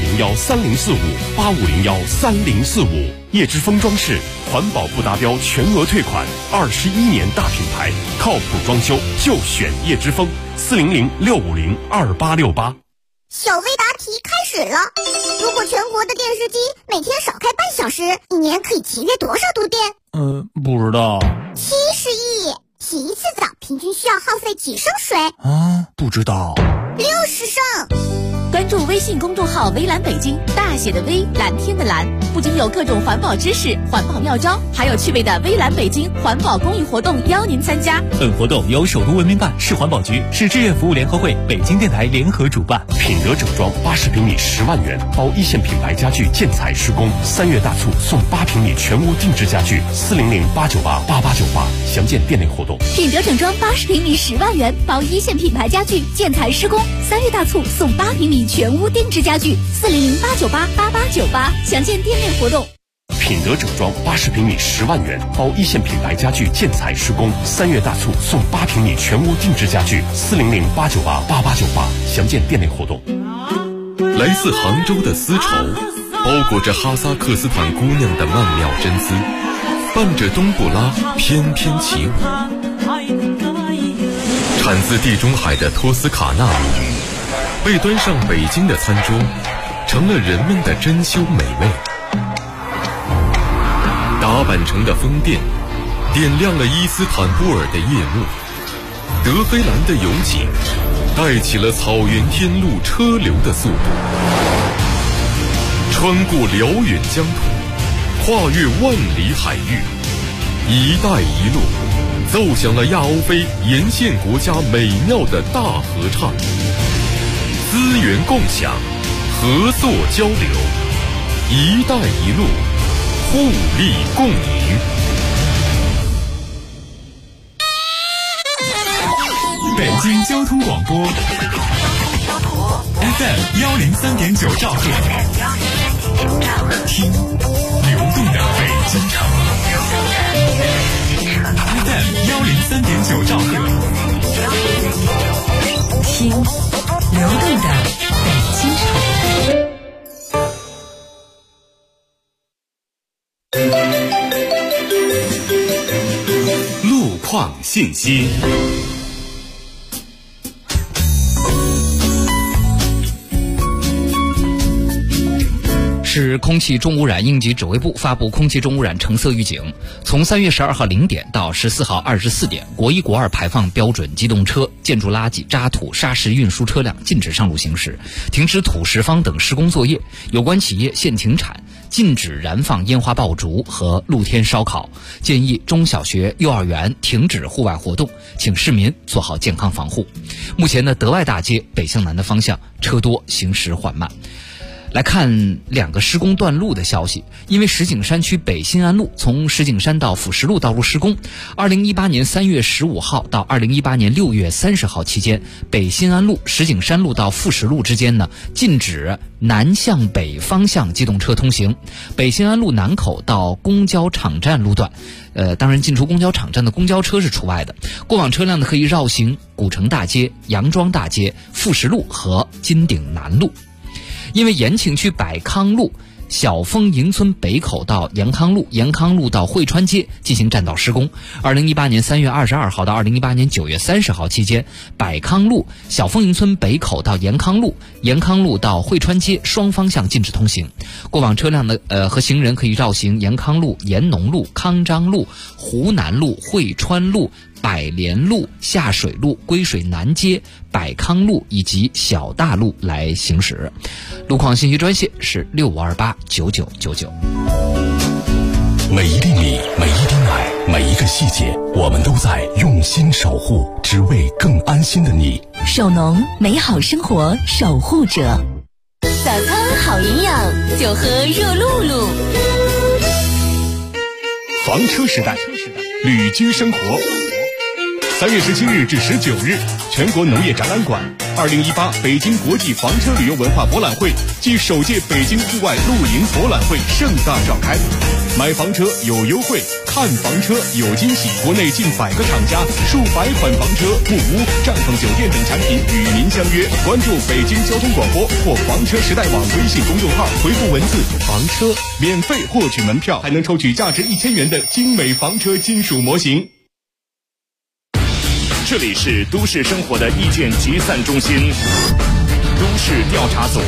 S13: 85013045，85013045。叶之峰装饰，环保不达标全额退款，21年大品牌，靠谱装修就选叶之峰。400-650-2868。
S18: 小微答题开始了。如果全国的电视机每天少开半小时，一年可以节约多少度电？
S14: 不知道。
S18: 70亿。洗一次澡平均需要耗费几升水？
S14: 不知道。
S18: 60升。
S15: 关注微信公众号微蓝北京，大写的微，蓝天的蓝，不仅有各种环保知识、环保妙招，还有趣味的微蓝北京环保公益活动邀您参加。
S14: 本活动由首都文明办、市环保局、市志愿服务联合会、北京电台联合主办。
S13: 品德整装80平米10万元，包一线品牌家具建材施工，3月大促送8平米全屋定制家具，400-898-8898。详见店内活动。
S15: 品德整装80平米10万元，包一线品牌家具建材施工，3月大促送8平米全屋定制家具，400-898-8898。详见店内活动。
S13: 品德整装80平米10万元，包一线品牌家具建材施工，3月大促送8平米全屋定制家具，400-898-8898。详见店内活动。
S19: 来自杭州的丝绸，包裹着哈萨克斯坦姑娘的曼妙真姿，伴着冬不拉翩翩起舞。产自地中海的托斯卡纳米，被端上北京的餐桌，成了人们的珍馐美味。打扮成的风电，点亮了伊斯坦布尔的夜幕。德黑兰的油井，带起了草原天路车流的速度。穿过辽远疆土，跨越万里海域，一带一路奏响了亚欧非沿线国家美妙的大合唱。资源共享，合作交流，一带一路，互利共赢。
S14: 北京交通广播 FM 103.9兆赫，听流动的北京城。FM 103.9兆赫，
S2: 听流动的北京城。
S19: 路况信息。
S5: 市空气重污染应急指挥部发布空气重污染橙色预警，从3月12号0点到14号24点，国1、国2排放标准机动车、建筑垃圾、渣土、砂石运输车辆禁止上路行驶，停止土石方等施工作业，有关企业限停产， 禁止燃放烟花爆竹和露天烧烤，建议中小学、幼儿园停止户外活动，请市民做好健康防护。目前呢，德外大街北向南的方向车多，行驶缓慢。来看2个施工断路的消息。因为石景山区北新安路从石景山到辅石路道路施工，2018年3月15号到2018年6月30号期间，北新安路、石景山路到辅石路之间呢，禁止南向北方向机动车通行。北新安路南口到公交场站路段，当然进出公交场站的公交车是除外的。过往车辆呢可以绕行古城大街、杨庄大街、辅石路和金鼎南路。因为延庆区百康路小丰营村北口到延康路、延康路到汇川街进行占道施工，2018年3月22号到2018年9月30号期间，百康路小丰营村北口到延康路、延康路到汇川街双方向禁止通行。过往车辆的和行人可以绕行延康路、延农路、康章路、湖南路、汇川路、百联路、下水路、归水南街、百康路以及小大路来行驶。路况信息专线是65289999。
S19: 每一厘米，每一滴奶，每一个细节，我们都在用心守护，只为更安心的你。
S15: 首农，美好生活守护者。早餐好营养，就喝热露露。
S13: 房车时代，旅居生活。3月17日至19日，全国农业展览馆2018北京国际房车旅游文化博览会暨首届北京户外露营博览会盛大召开。买房车有优惠，看房车有惊喜。国内近100个厂家、数百款房车、木屋、帐篷酒店等产品与您相约。关注北京交通广播或房车时代网微信公众号，回复文字“房车”，免费获取门票，还能抽取价值1000元的精美房车金属模型。这里是都市生活的意见集散中心，都市调查组。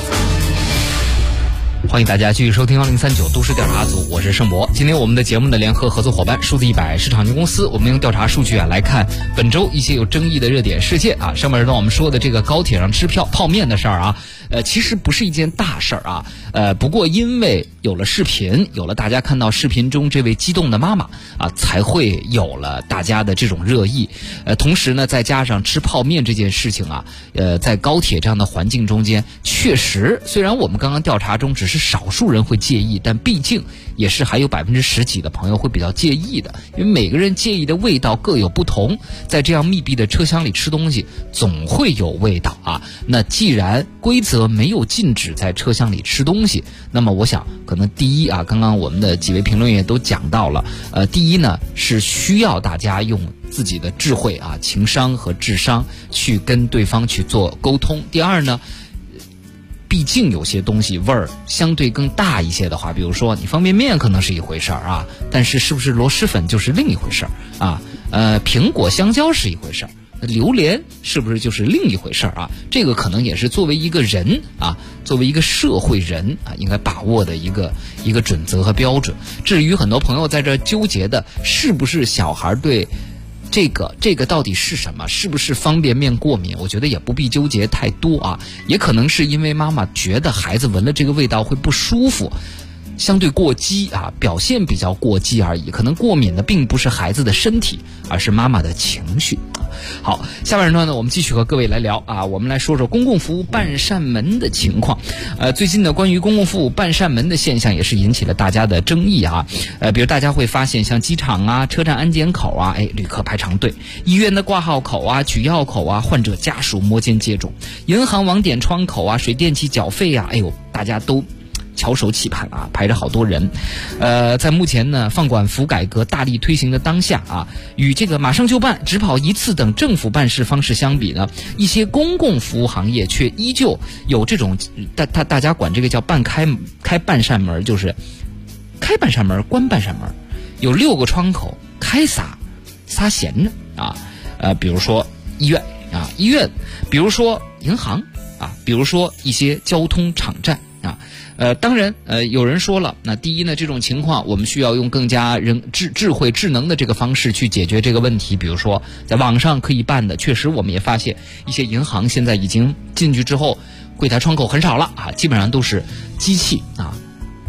S5: 欢迎大家继续收听1039都市调查组，我是盛博。今天我们的节目的联合合作伙伴数字100市场营公司，我们用调查数据来看本周一些有争议的热点事件啊。上面呢我们说的这个高铁上吃泡面的事儿啊，其实不是一件大事儿啊。不过因为有了视频，有了大家看到视频中这位激动的妈妈啊，才会有了大家的这种热议。同时呢，再加上吃泡面这件事情啊，在高铁这样的环境中间，确实虽然我们刚刚调查中只是少数人会介意，但毕竟也是还有10%几的朋友会比较介意的，因为每个人介意的味道各有不同，在这样密闭的车厢里吃东西总会有味道啊。那既然规则没有禁止在车厢里吃东西，那么我想可能第一啊，刚刚我们的几位评论员都讲到了，第一呢是需要大家用自己的智慧啊、情商和智商去跟对方去做沟通。第二呢，毕竟有些东西味儿相对更大一些的话，比如说你方便面可能是一回事儿啊，但是是不是螺蛳粉就是另一回事儿啊？苹果香蕉是一回事儿，榴莲是不是就是另一回事儿啊？这个可能也是作为一个人啊，作为一个社会人啊，应该把握的一个准则和标准。至于很多朋友在这纠结的是不是小孩对这个到底是什么？是不是方便面过敏？我觉得也不必纠结太多啊，也可能是因为妈妈觉得孩子闻了这个味道会不舒服，相对过激啊，表现比较过激而已。可能过敏的并不是孩子的身体，而是妈妈的情绪。好，下半时段呢，我们继续和各位来聊啊，我们来说说公共服务办扇门的情况。最近呢，关于公共服务办扇门的现象也是引起了大家的争议啊。比如大家会发现，像机场啊、车站安检口啊，旅客排长队；医院的挂号口啊、取药口啊，患者家属摩肩接踵；银行网点窗口啊、水电气缴费啊，大家都翘首企盼啊，排着好多人。在目前呢，放管服改革大力推行的当下啊，与这个马上就办、只跑一次等政府办事方式相比呢，一些公共服务行业却依旧有这种大家管这个叫开半扇门，就是开半扇门、关半扇门，有6个窗口开撒闲着啊。比如说医院啊，比如说银行啊，比如说一些交通场站啊。当然有人说了，那第一呢，这种情况我们需要用更加智慧智能的这个方式去解决这个问题。比如说在网上可以办的，确实我们也发现一些银行现在已经进去之后，柜台窗口很少了啊，基本上都是机器啊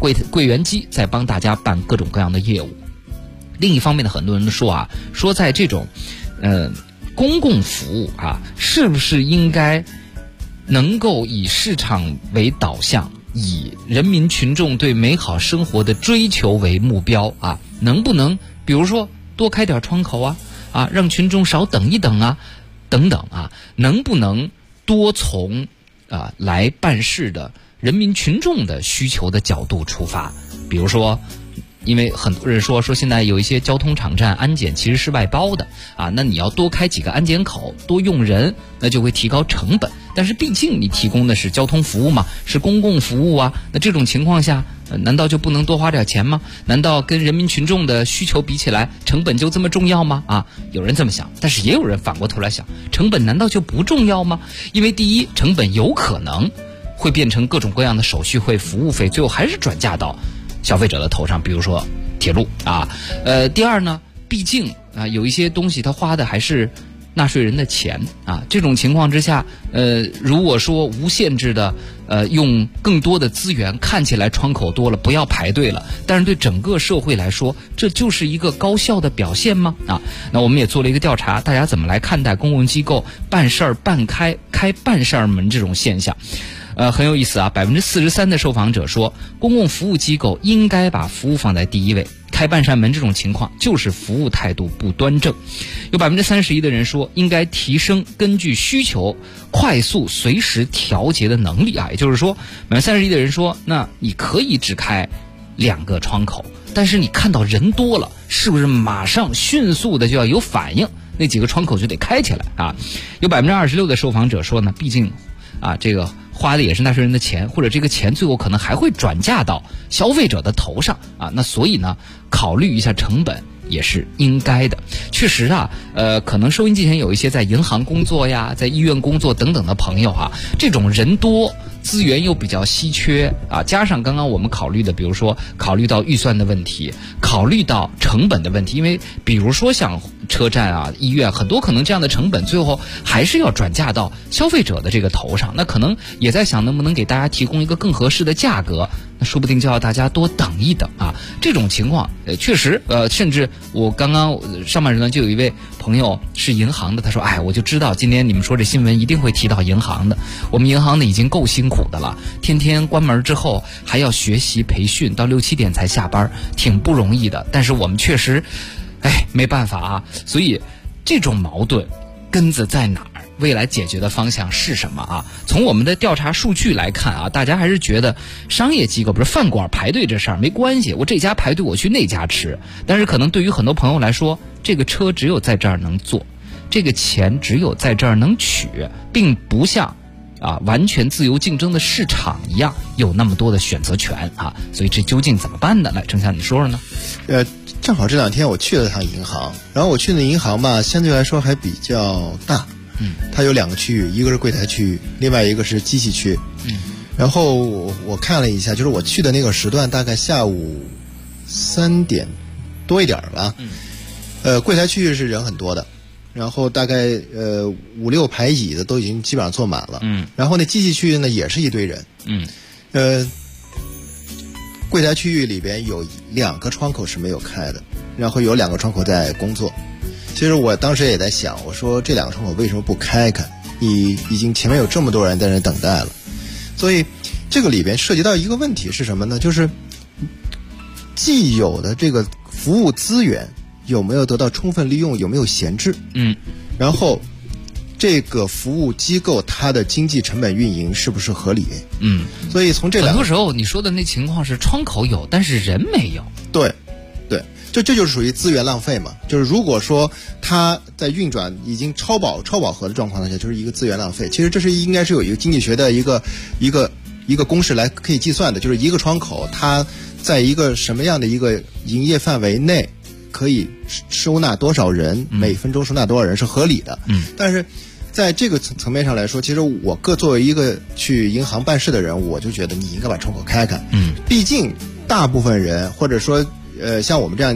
S5: 柜员机在帮大家办各种各样的业务。另一方面呢，很多人说说在这种公共服务是不是应该能够以市场为导向，以人民群众对美好生活的追求为目标能不能比如说多开点窗口让群众少等一等等等能不能多从来办事的人民群众的需求的角度出发？比如说，因为很多人说现在有一些交通场站安检其实是外包的那你要多开几个安检口，多用人，那就会提高成本。但是毕竟你提供的是交通服务嘛，是公共服务那这种情况下难道就不能多花点钱吗？难道跟人民群众的需求比起来，成本就这么重要吗？有人这么想，但是也有人反过头来想，成本难道就不重要吗？因为第一，成本有可能会变成各种各样的手续费、服务费，最后还是转嫁到消费者的头上，比如说铁路第二呢，毕竟有一些东西它花的还是纳税人的钱这种情况之下如果说无限制的用更多的资源，看起来窗口多了，不要排队了，但是对整个社会来说，这就是一个高效的表现吗？那我们也做了一个调查，大家怎么来看待公共机构办事儿开办事儿门这种现象？很有意思43%的受访者说，公共服务机构应该把服务放在第一位，开办扇门这种情况就是服务态度不端正。有31%的人说，应该提升根据需求快速随时调节的能力也就是说，31%的人说，那你可以只开2个窗口，但是你看到人多了，是不是马上迅速的就要有反应，那几个窗口就得开起来有26%的受访者说呢，毕竟这个花的也是纳税人的钱，或者这个钱最后可能还会转嫁到消费者的头上那所以呢，考虑一下成本也是应该的。确实可能收音机前有一些在银行工作在医院工作等等的朋友这种人多资源又比较稀缺加上刚刚我们考虑的，比如说考虑到预算的问题，考虑到成本的问题，因为比如说像车站医院，很多可能这样的成本最后还是要转嫁到消费者的这个头上，那可能也在想能不能给大家提供一个更合适的价格，那说不定就要大家多等一等这种情况确实甚至我刚刚上半时段就有一位朋友是银行的，他说我就知道今天你们说这新闻一定会提到银行的，我们银行的已经够辛苦的了，天天关门之后还要学习培训，到6、7点才下班，挺不容易的，但是我们确实没办法所以这种矛盾根子在哪儿？未来解决的方向是什么从我们的调查数据来看大家还是觉得商业机构，比如饭馆排队这事儿没关系，我这家排队我去那家吃，但是可能对于很多朋友来说，这个车只有在这儿能坐，这个钱只有在这儿能取，并不像完全自由竞争的市场一样有那么多的选择权所以这究竟怎么办呢？来，郑强你说说呢？
S9: 正好这2天我去了趟银行，然后我去的银行吧，相对来说还比较大，它有2个区域，一个是柜台区域，另外一个是机器区。然后我看了一下，就是我去的那个时段大概下午3点多一点吧。柜台区域是人很多的，然后大概5、6排椅子都已经基本上坐满了。然后那机器区域呢也是一堆人。柜台区域里边有2个窗口是没有开的，然后有2个窗口在工作。其实我当时也在想，我说这2个窗口为什么不开开？你已经前面有这么多人在那等待了。所以这个里边涉及到一个问题是什么呢？就是既有的这个服务资源有没有得到充分利用，有没有闲置？然后这个服务机构它的经济成本运营是不是合理？所以从这
S5: 很多时候你说的那情况是窗口有，但是人没有。
S9: 对，这就是属于资源浪费嘛。就是如果说它在运转已经超饱和的状况下，就是一个资源浪费。其实这是应该是有一个经济学的一个公式来可以计算的，就是一个窗口它在一个什么样的一个营业范围内可以收纳多少人，每分钟收纳多少人是合理的。但是在这个层面上来说，其实我作为一个去银行办事的人，我就觉得你应该把窗口开开。毕竟大部分人或者说像我们这样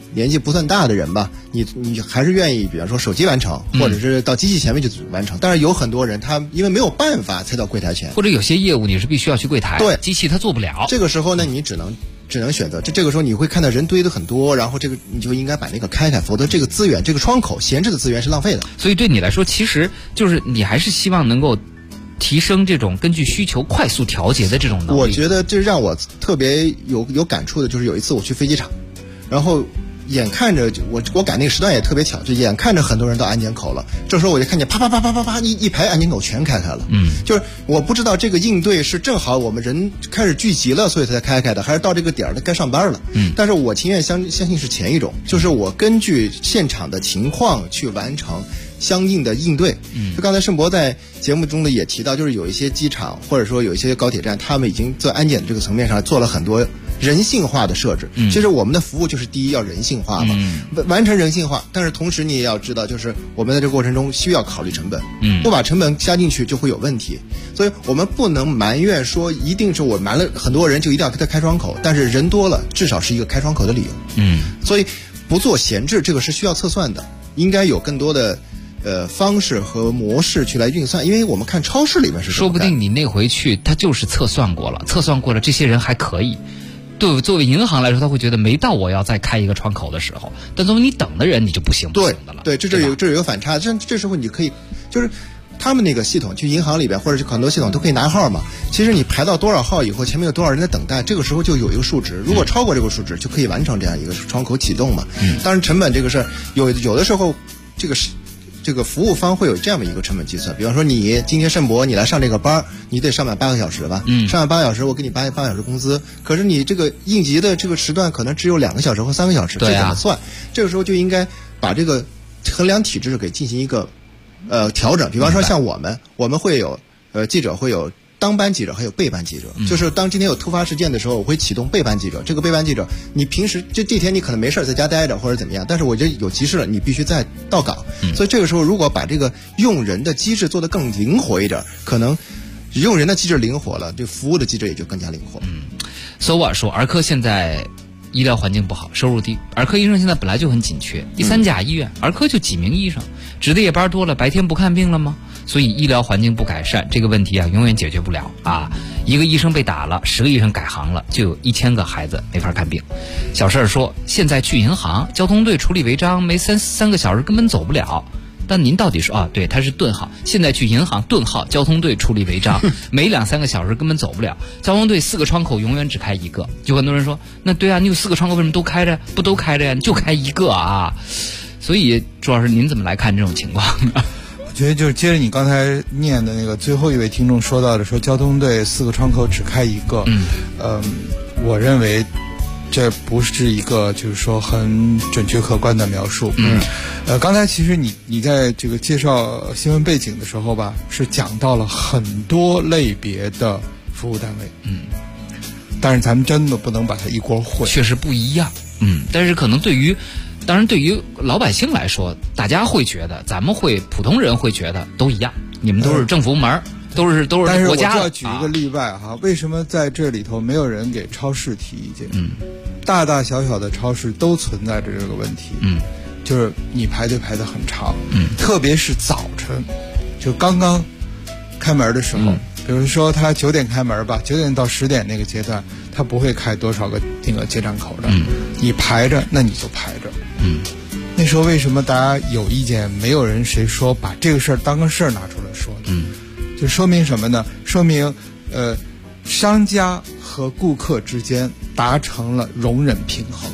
S9: 年纪不算大的人吧，你还是愿意比方说手机完成，或者是到机器前面就完成。但是有很多人他因为没有办法才到柜台前，
S5: 或者有些业务你是必须要去柜台，
S9: 对，
S5: 机器它做不了。
S9: 这个时候呢，你只能选择这个时候你会看到人堆的很多，然后这个你就应该把那个开开，否则这个资源这个窗口闲置的资源是浪费的。
S5: 所以对你来说，其实就是你还是希望能够提升这种根据需求快速调节的这种能力。
S9: 我觉得这让我特别有感触的就是有一次我去飞机场，然后眼看着我赶那个时段也特别巧，就眼看着很多人到安检口了，这时候我就看见啪啪啪啪啪啪一排安检口全开了。就是我不知道这个应对是正好我们人开始聚集了，所以才开的，还是到这个点儿该上班了。但是我情愿相信是前一种，就是我根据现场的情况去完成相应的应对。就刚才盛博在节目中呢也提到，就是有一些机场或者说有一些高铁站，他们已经在安检这个层面上做了很多人性化的设置。其实我们的服务就是第一要人性化嘛，完成人性化，但是同时你也要知道，就是我们在这个过程中需要考虑成本，不把成本加进去就会有问题。所以我们不能埋怨说一定是我埋了很多人就一定要给他开窗口，但是人多了至少是一个开窗口的理由。所以不做闲置这个是需要测算的，应该有更多的方式和模式去来运算，因为我们看超市里面是
S5: 说不定你那回去他就是测算过了，这些人还可以。对，作为银行来说，他会觉得没到我要再开一个窗口的时候，但作为你等的人，你就不行的了。
S9: 对，这有一个反差。这时候你可以就是他们那个系统去银行里边或者是很多系统都可以拿号嘛。其实你排到多少号以后，前面有多少人在等待，这个时候就有一个数值，如果超过这个数值，就可以完成这样一个窗口启动嘛。当然成本这个事儿有的时候这个服务方会有这样的一个成本计算，比方说你今天盛博你来上这个班，你得上满8个小时吧，上满8个小时我给你8个小时工资，可是你这个应急的这个时段可能只有2个小时或3个小时，这怎么算？这个时候就应该把这个衡量体制给进行一个调整。比方说像我们会有记者会有当班记者还有备班记者，就是当今天有突发事件的时候，我会启动备班记者。这个备班记者，你平时这天你可能没事在家待着或者怎么样，但是我觉得有急事了，你必须再到岗。所以这个时候如果把这个用人的机制做得更灵活一点，可能用人的机制灵活了，这服务的机制也就更加灵活。
S5: 索瓦说，儿科现在医疗环境不好，收入低，儿科医生现在本来就很紧缺，第3甲医院儿科就几名医生，值的夜班多了，白天不看病了吗？所以医疗环境不改善，这个问题啊永远解决不了啊！一个医生被打了，10个医生改行了，就有1000个孩子没法看病。小事儿说，现在去银行，交通队处理违章没3个小时根本走不了。但您到底说对，他是顿号。现在去银行顿号，交通队处理违章，没2-3个小时根本走不了。交通队4个窗口永远只开1个。就很多人说，那对啊，你有4个窗口为什么都开着？不都开着呀？你就开1个啊！所以朱老师，您怎么来看这种情况呢？
S12: 我觉得就是接着你刚才念的那个最后一位听众说到的，说交通队4个窗口只开1个，我认为这不是一个就是说很准确客观的描述。刚才其实你在这个介绍新闻背景的时候吧，是讲到了很多类别的服务单位，但是咱们真的不能把它一锅烩，
S5: 确实不一样。但是可能对于老百姓来说，大家会觉得，咱们普通人会觉得都一样，你们都是政府门，都是国家的。
S12: 但是我就要举一个例外哈，为什么在这里头没有人给超市提意见？大大小小的超市都存在着这个问题。就是你排队排得很长，特别是早晨，就刚刚开门的时候，比如说他9点开门吧，9点到10点那个阶段，他不会开多少个那个结账口的，你排着，那你就排着。那时候为什么大家有意见，没有人谁说把这个事儿当个事儿拿出来说呢？就说明什么呢？说明商家和顾客之间达成了容忍平衡。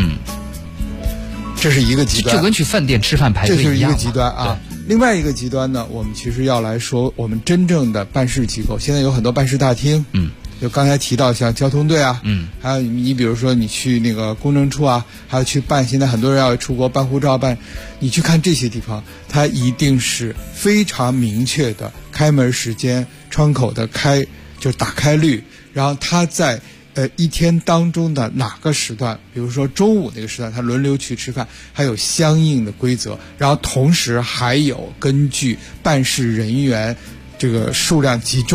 S12: 这是一个极端，
S5: 就跟去饭店吃饭排队一样，
S12: 这是一个极端啊。另外一个极端呢，我们其实要来说我们真正的办事机构，现在有很多办事大厅，就刚才提到像交通队啊，还有你比如说你去那个公证处啊，还有去办，现在很多人要出国办护照办，你去看这些地方，它一定是非常明确的开门时间、窗口的就是打开率，然后它在一天当中的哪个时段，比如说中午那个时段，他轮流去吃饭，还有相应的规则，然后同时还有根据办事人员这个数量集中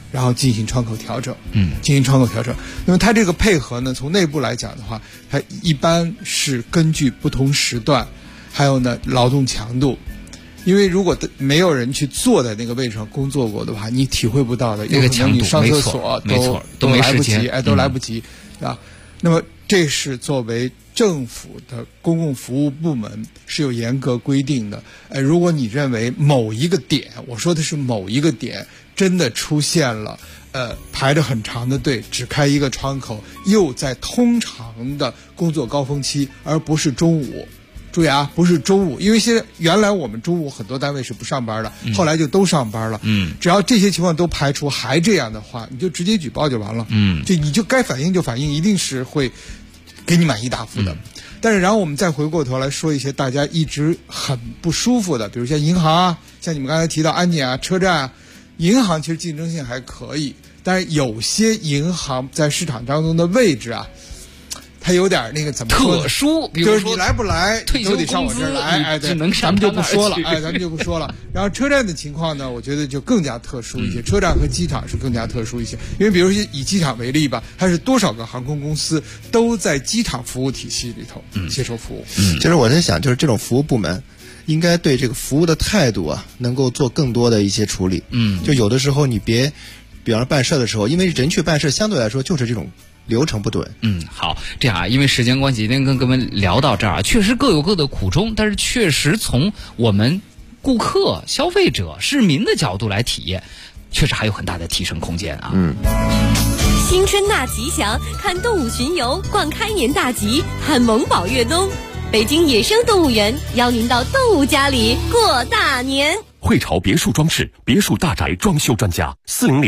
S12: 然后进行窗口调整。进行窗口调整。那么它这个配合呢，从内部来讲的话，它一般是根据不同时段，还有呢劳动强度。因为如果没有人去坐在那个位置上工作过的话，你体会不到的。
S5: 那个强度，
S12: 你上厕所都来不及，都来不及啊。那么这是作为政府的公共服务部门是有严格规定的。如果你认为某一个点，我说的是某一个点，真的出现了排着很长的队，只开一个窗口，又在通常的工作高峰期，而不是中午。注意啊，不是中午，因为原来我们中午很多单位是不上班的，后来就都上班了。只要这些情况都排除，还这样的话，你就直接举报就完了。你就该反映就反映，一定是会给你满意答复的。但是然后我们再回过头来说一些大家一直很不舒服的，比如像银行啊，像你们刚才提到安检啊、车站啊，银行其实竞争性还可以，但是有些银行在市场当中的位置啊。它有点那个怎么说
S5: 特殊，比如
S12: 说就是你来不来都得上我这儿来，对，咱们就不说了，咱们就不说了。然后车站的情况呢，我觉得就更加特殊一些，车站和机场是更加特殊一些，因为比如说以机场为例吧，它是多少个航空公司都在机场服务体系里头接受服务。
S9: 其实我在想，就是这种服务部门应该对这个服务的态度啊，能够做更多的一些处理。就有的时候你别，比方说办事的时候，因为人去办事相对来说就是这种流程不对。
S5: 好，这样啊，因为时间关系，今天跟各位聊到这儿啊，确实各有各的苦衷，但是确实从我们顾客、消费者、市民的角度来体验，确实还有很大的提升空间啊。
S15: 新春纳吉祥，看动物巡游，逛开年大吉，看萌宝越冬。北京野生动物园邀您到动物家里过大年。
S13: 汇潮别墅装饰，别墅大宅装修专家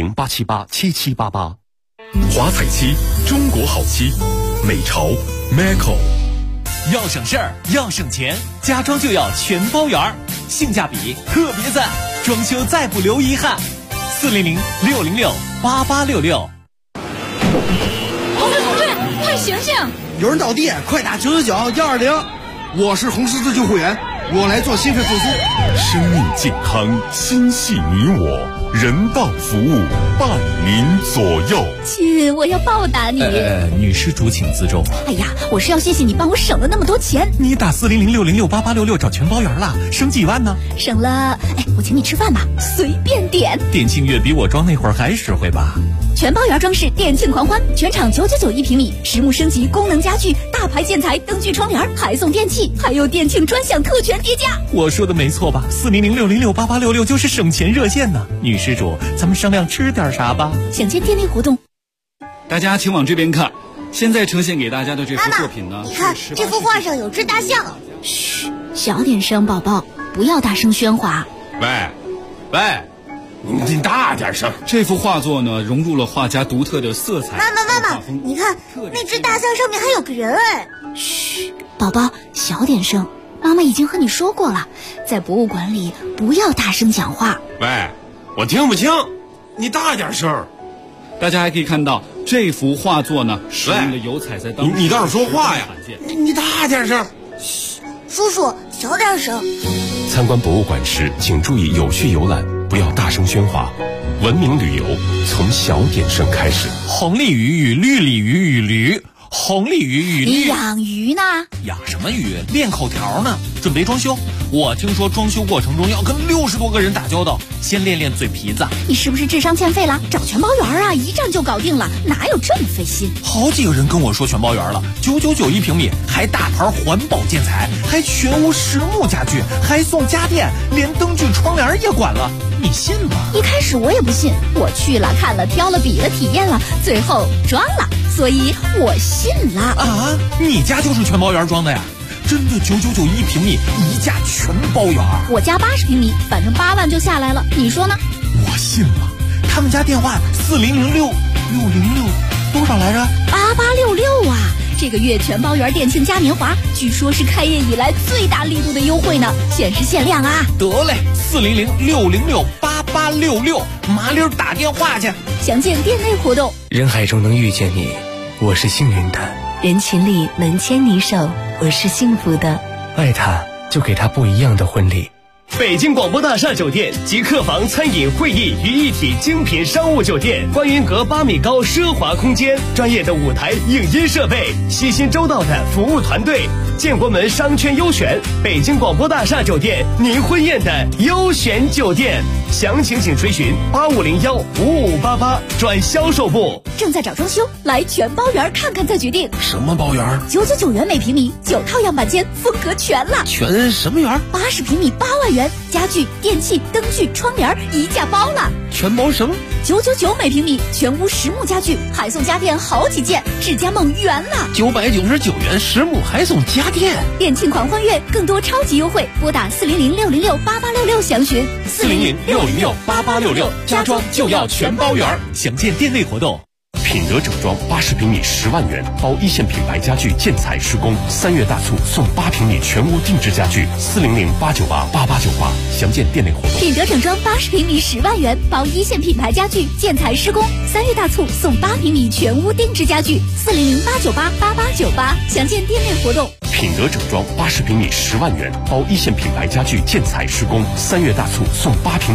S13: ，400-878-7788。华彩漆，中国好漆，美潮 Maco。
S14: 要省事儿，要省钱，家装就要全包圆儿，性价比特别赞，装修再不留遗憾。400-606-8866。
S3: 同志，快醒醒！
S20: 有人倒地，快打999-120。我是红十字救护员，我来做心肺复苏。
S13: 生命健康，心系你我，人道服务伴您左右。
S18: 亲，我要报答你。
S14: 女施主请自重。
S18: 哎呀，我是要谢谢你帮我省了那么多钱。
S14: 你打400-606-8866找全包圆了，省几万呢？
S18: 省了，我请你吃饭吧，随便点。
S14: 店庆月比我装那会儿还实惠吧？
S18: 全包圆装饰店庆狂欢，全场999平米，实木升级，功能家具，大牌建材，灯具窗帘，还送电器，还有店庆专享特权叠加。
S14: 我说的没错吧？400-606-8866就是省钱热线呢。女施主，咱们商量吃点啥吧？
S18: 想见店内活动。
S21: 大家请往这边看，现在呈现给大家的这幅作品呢，
S18: 你看这幅画上有只大象。嘘，小点声，宝宝，不要大声喧哗。
S21: 喂，你大点声。这幅画作呢，融入了画家独特的色彩。
S18: 妈妈，你看那只大象上面还有个人嘘，宝宝，小点声。妈妈已经和你说过了，在博物馆里不要大声讲话。
S21: 喂，我听不清，你大点声。大家还可以看到这幅画作呢，使用的油彩在当时
S20: 你倒是说话呀！你大点声。
S18: 嘘，叔叔，小点声。
S13: 参观博物馆时，请注意有序游览，不要大声喧哗。文明旅游从小点声开始。
S14: 红鲤鱼与绿鲤鱼与驴。红鲤鱼与绿，
S18: 你养鱼呢？
S14: 养什么鱼？练口条呢。准备装修，我听说装修过程中要跟60多个人打交道，先练练嘴皮子。
S18: 你是不是智商欠费了？找全包圆啊，一站就搞定了，哪有这么费心？
S14: 好几个人跟我说全包圆了，999平米，还大牌环保建材，还全屋实木家具，还送家电，连灯具窗帘也管了，你信吗？
S18: 一开始我也不信，我去了看了挑了比了体验了，最后装了，所以我信了。
S14: 啊，你家就是全包圆装的呀？真的9991平米，一价全包圆。
S18: 我家80平米，反正8万就下来了，你说呢？
S14: 我信了。他们家电话4006606多少来着
S18: ？8866啊！这个月全包圆店庆嘉年华，据说是开业以来最大力度的优惠呢，限时限量啊！
S14: 得嘞，400-606-8866，麻溜打电话去。
S18: 详见店内活动。
S22: 人海中能遇见你，我是幸运的；
S2: 人群里能牵你手，我是幸福的。
S22: 爱他，就给他不一样的婚礼。
S4: 北京广播大厦酒店集客房、餐饮、会议于一体精品商务酒店，观云阁8米高奢华空间，专业的舞台影音设备，细心周到的服务团队，建国门商圈优选，北京广播大厦酒店，您婚宴的优选酒店。详情请垂询85015588转销售部。
S15: 正在找装修，来全包园看看再决定。
S14: 什么包园
S15: ？999元每平米，9套样板间，风格全了。
S14: 全什么园
S15: ？80平米8万元，家具、电器、灯具、窗帘一价包了。
S14: 全包什么
S15: ？999每平米，全屋实木家具，还送家电好几件，智家梦圆了。
S14: 999元实木还送家电，
S15: 店庆狂欢月，更多超级优惠，拨打400-606-8866详询。
S14: 400-606-8866，家装就要全包圆。详见店内活动。
S13: 品德整装80平米10万元，包一线品牌家具建材施工，3月大促送8平米全屋定制家具，400-898-8898，详见店内活动。
S15: 品德整装80平米10万元，包一线品牌家具建材施工，3月大促送8平米全屋定制家具，400-898-8898，详见店内活动。
S13: 品德整装80平米10万元，包一线品牌家具建材施工，3月大促送8平米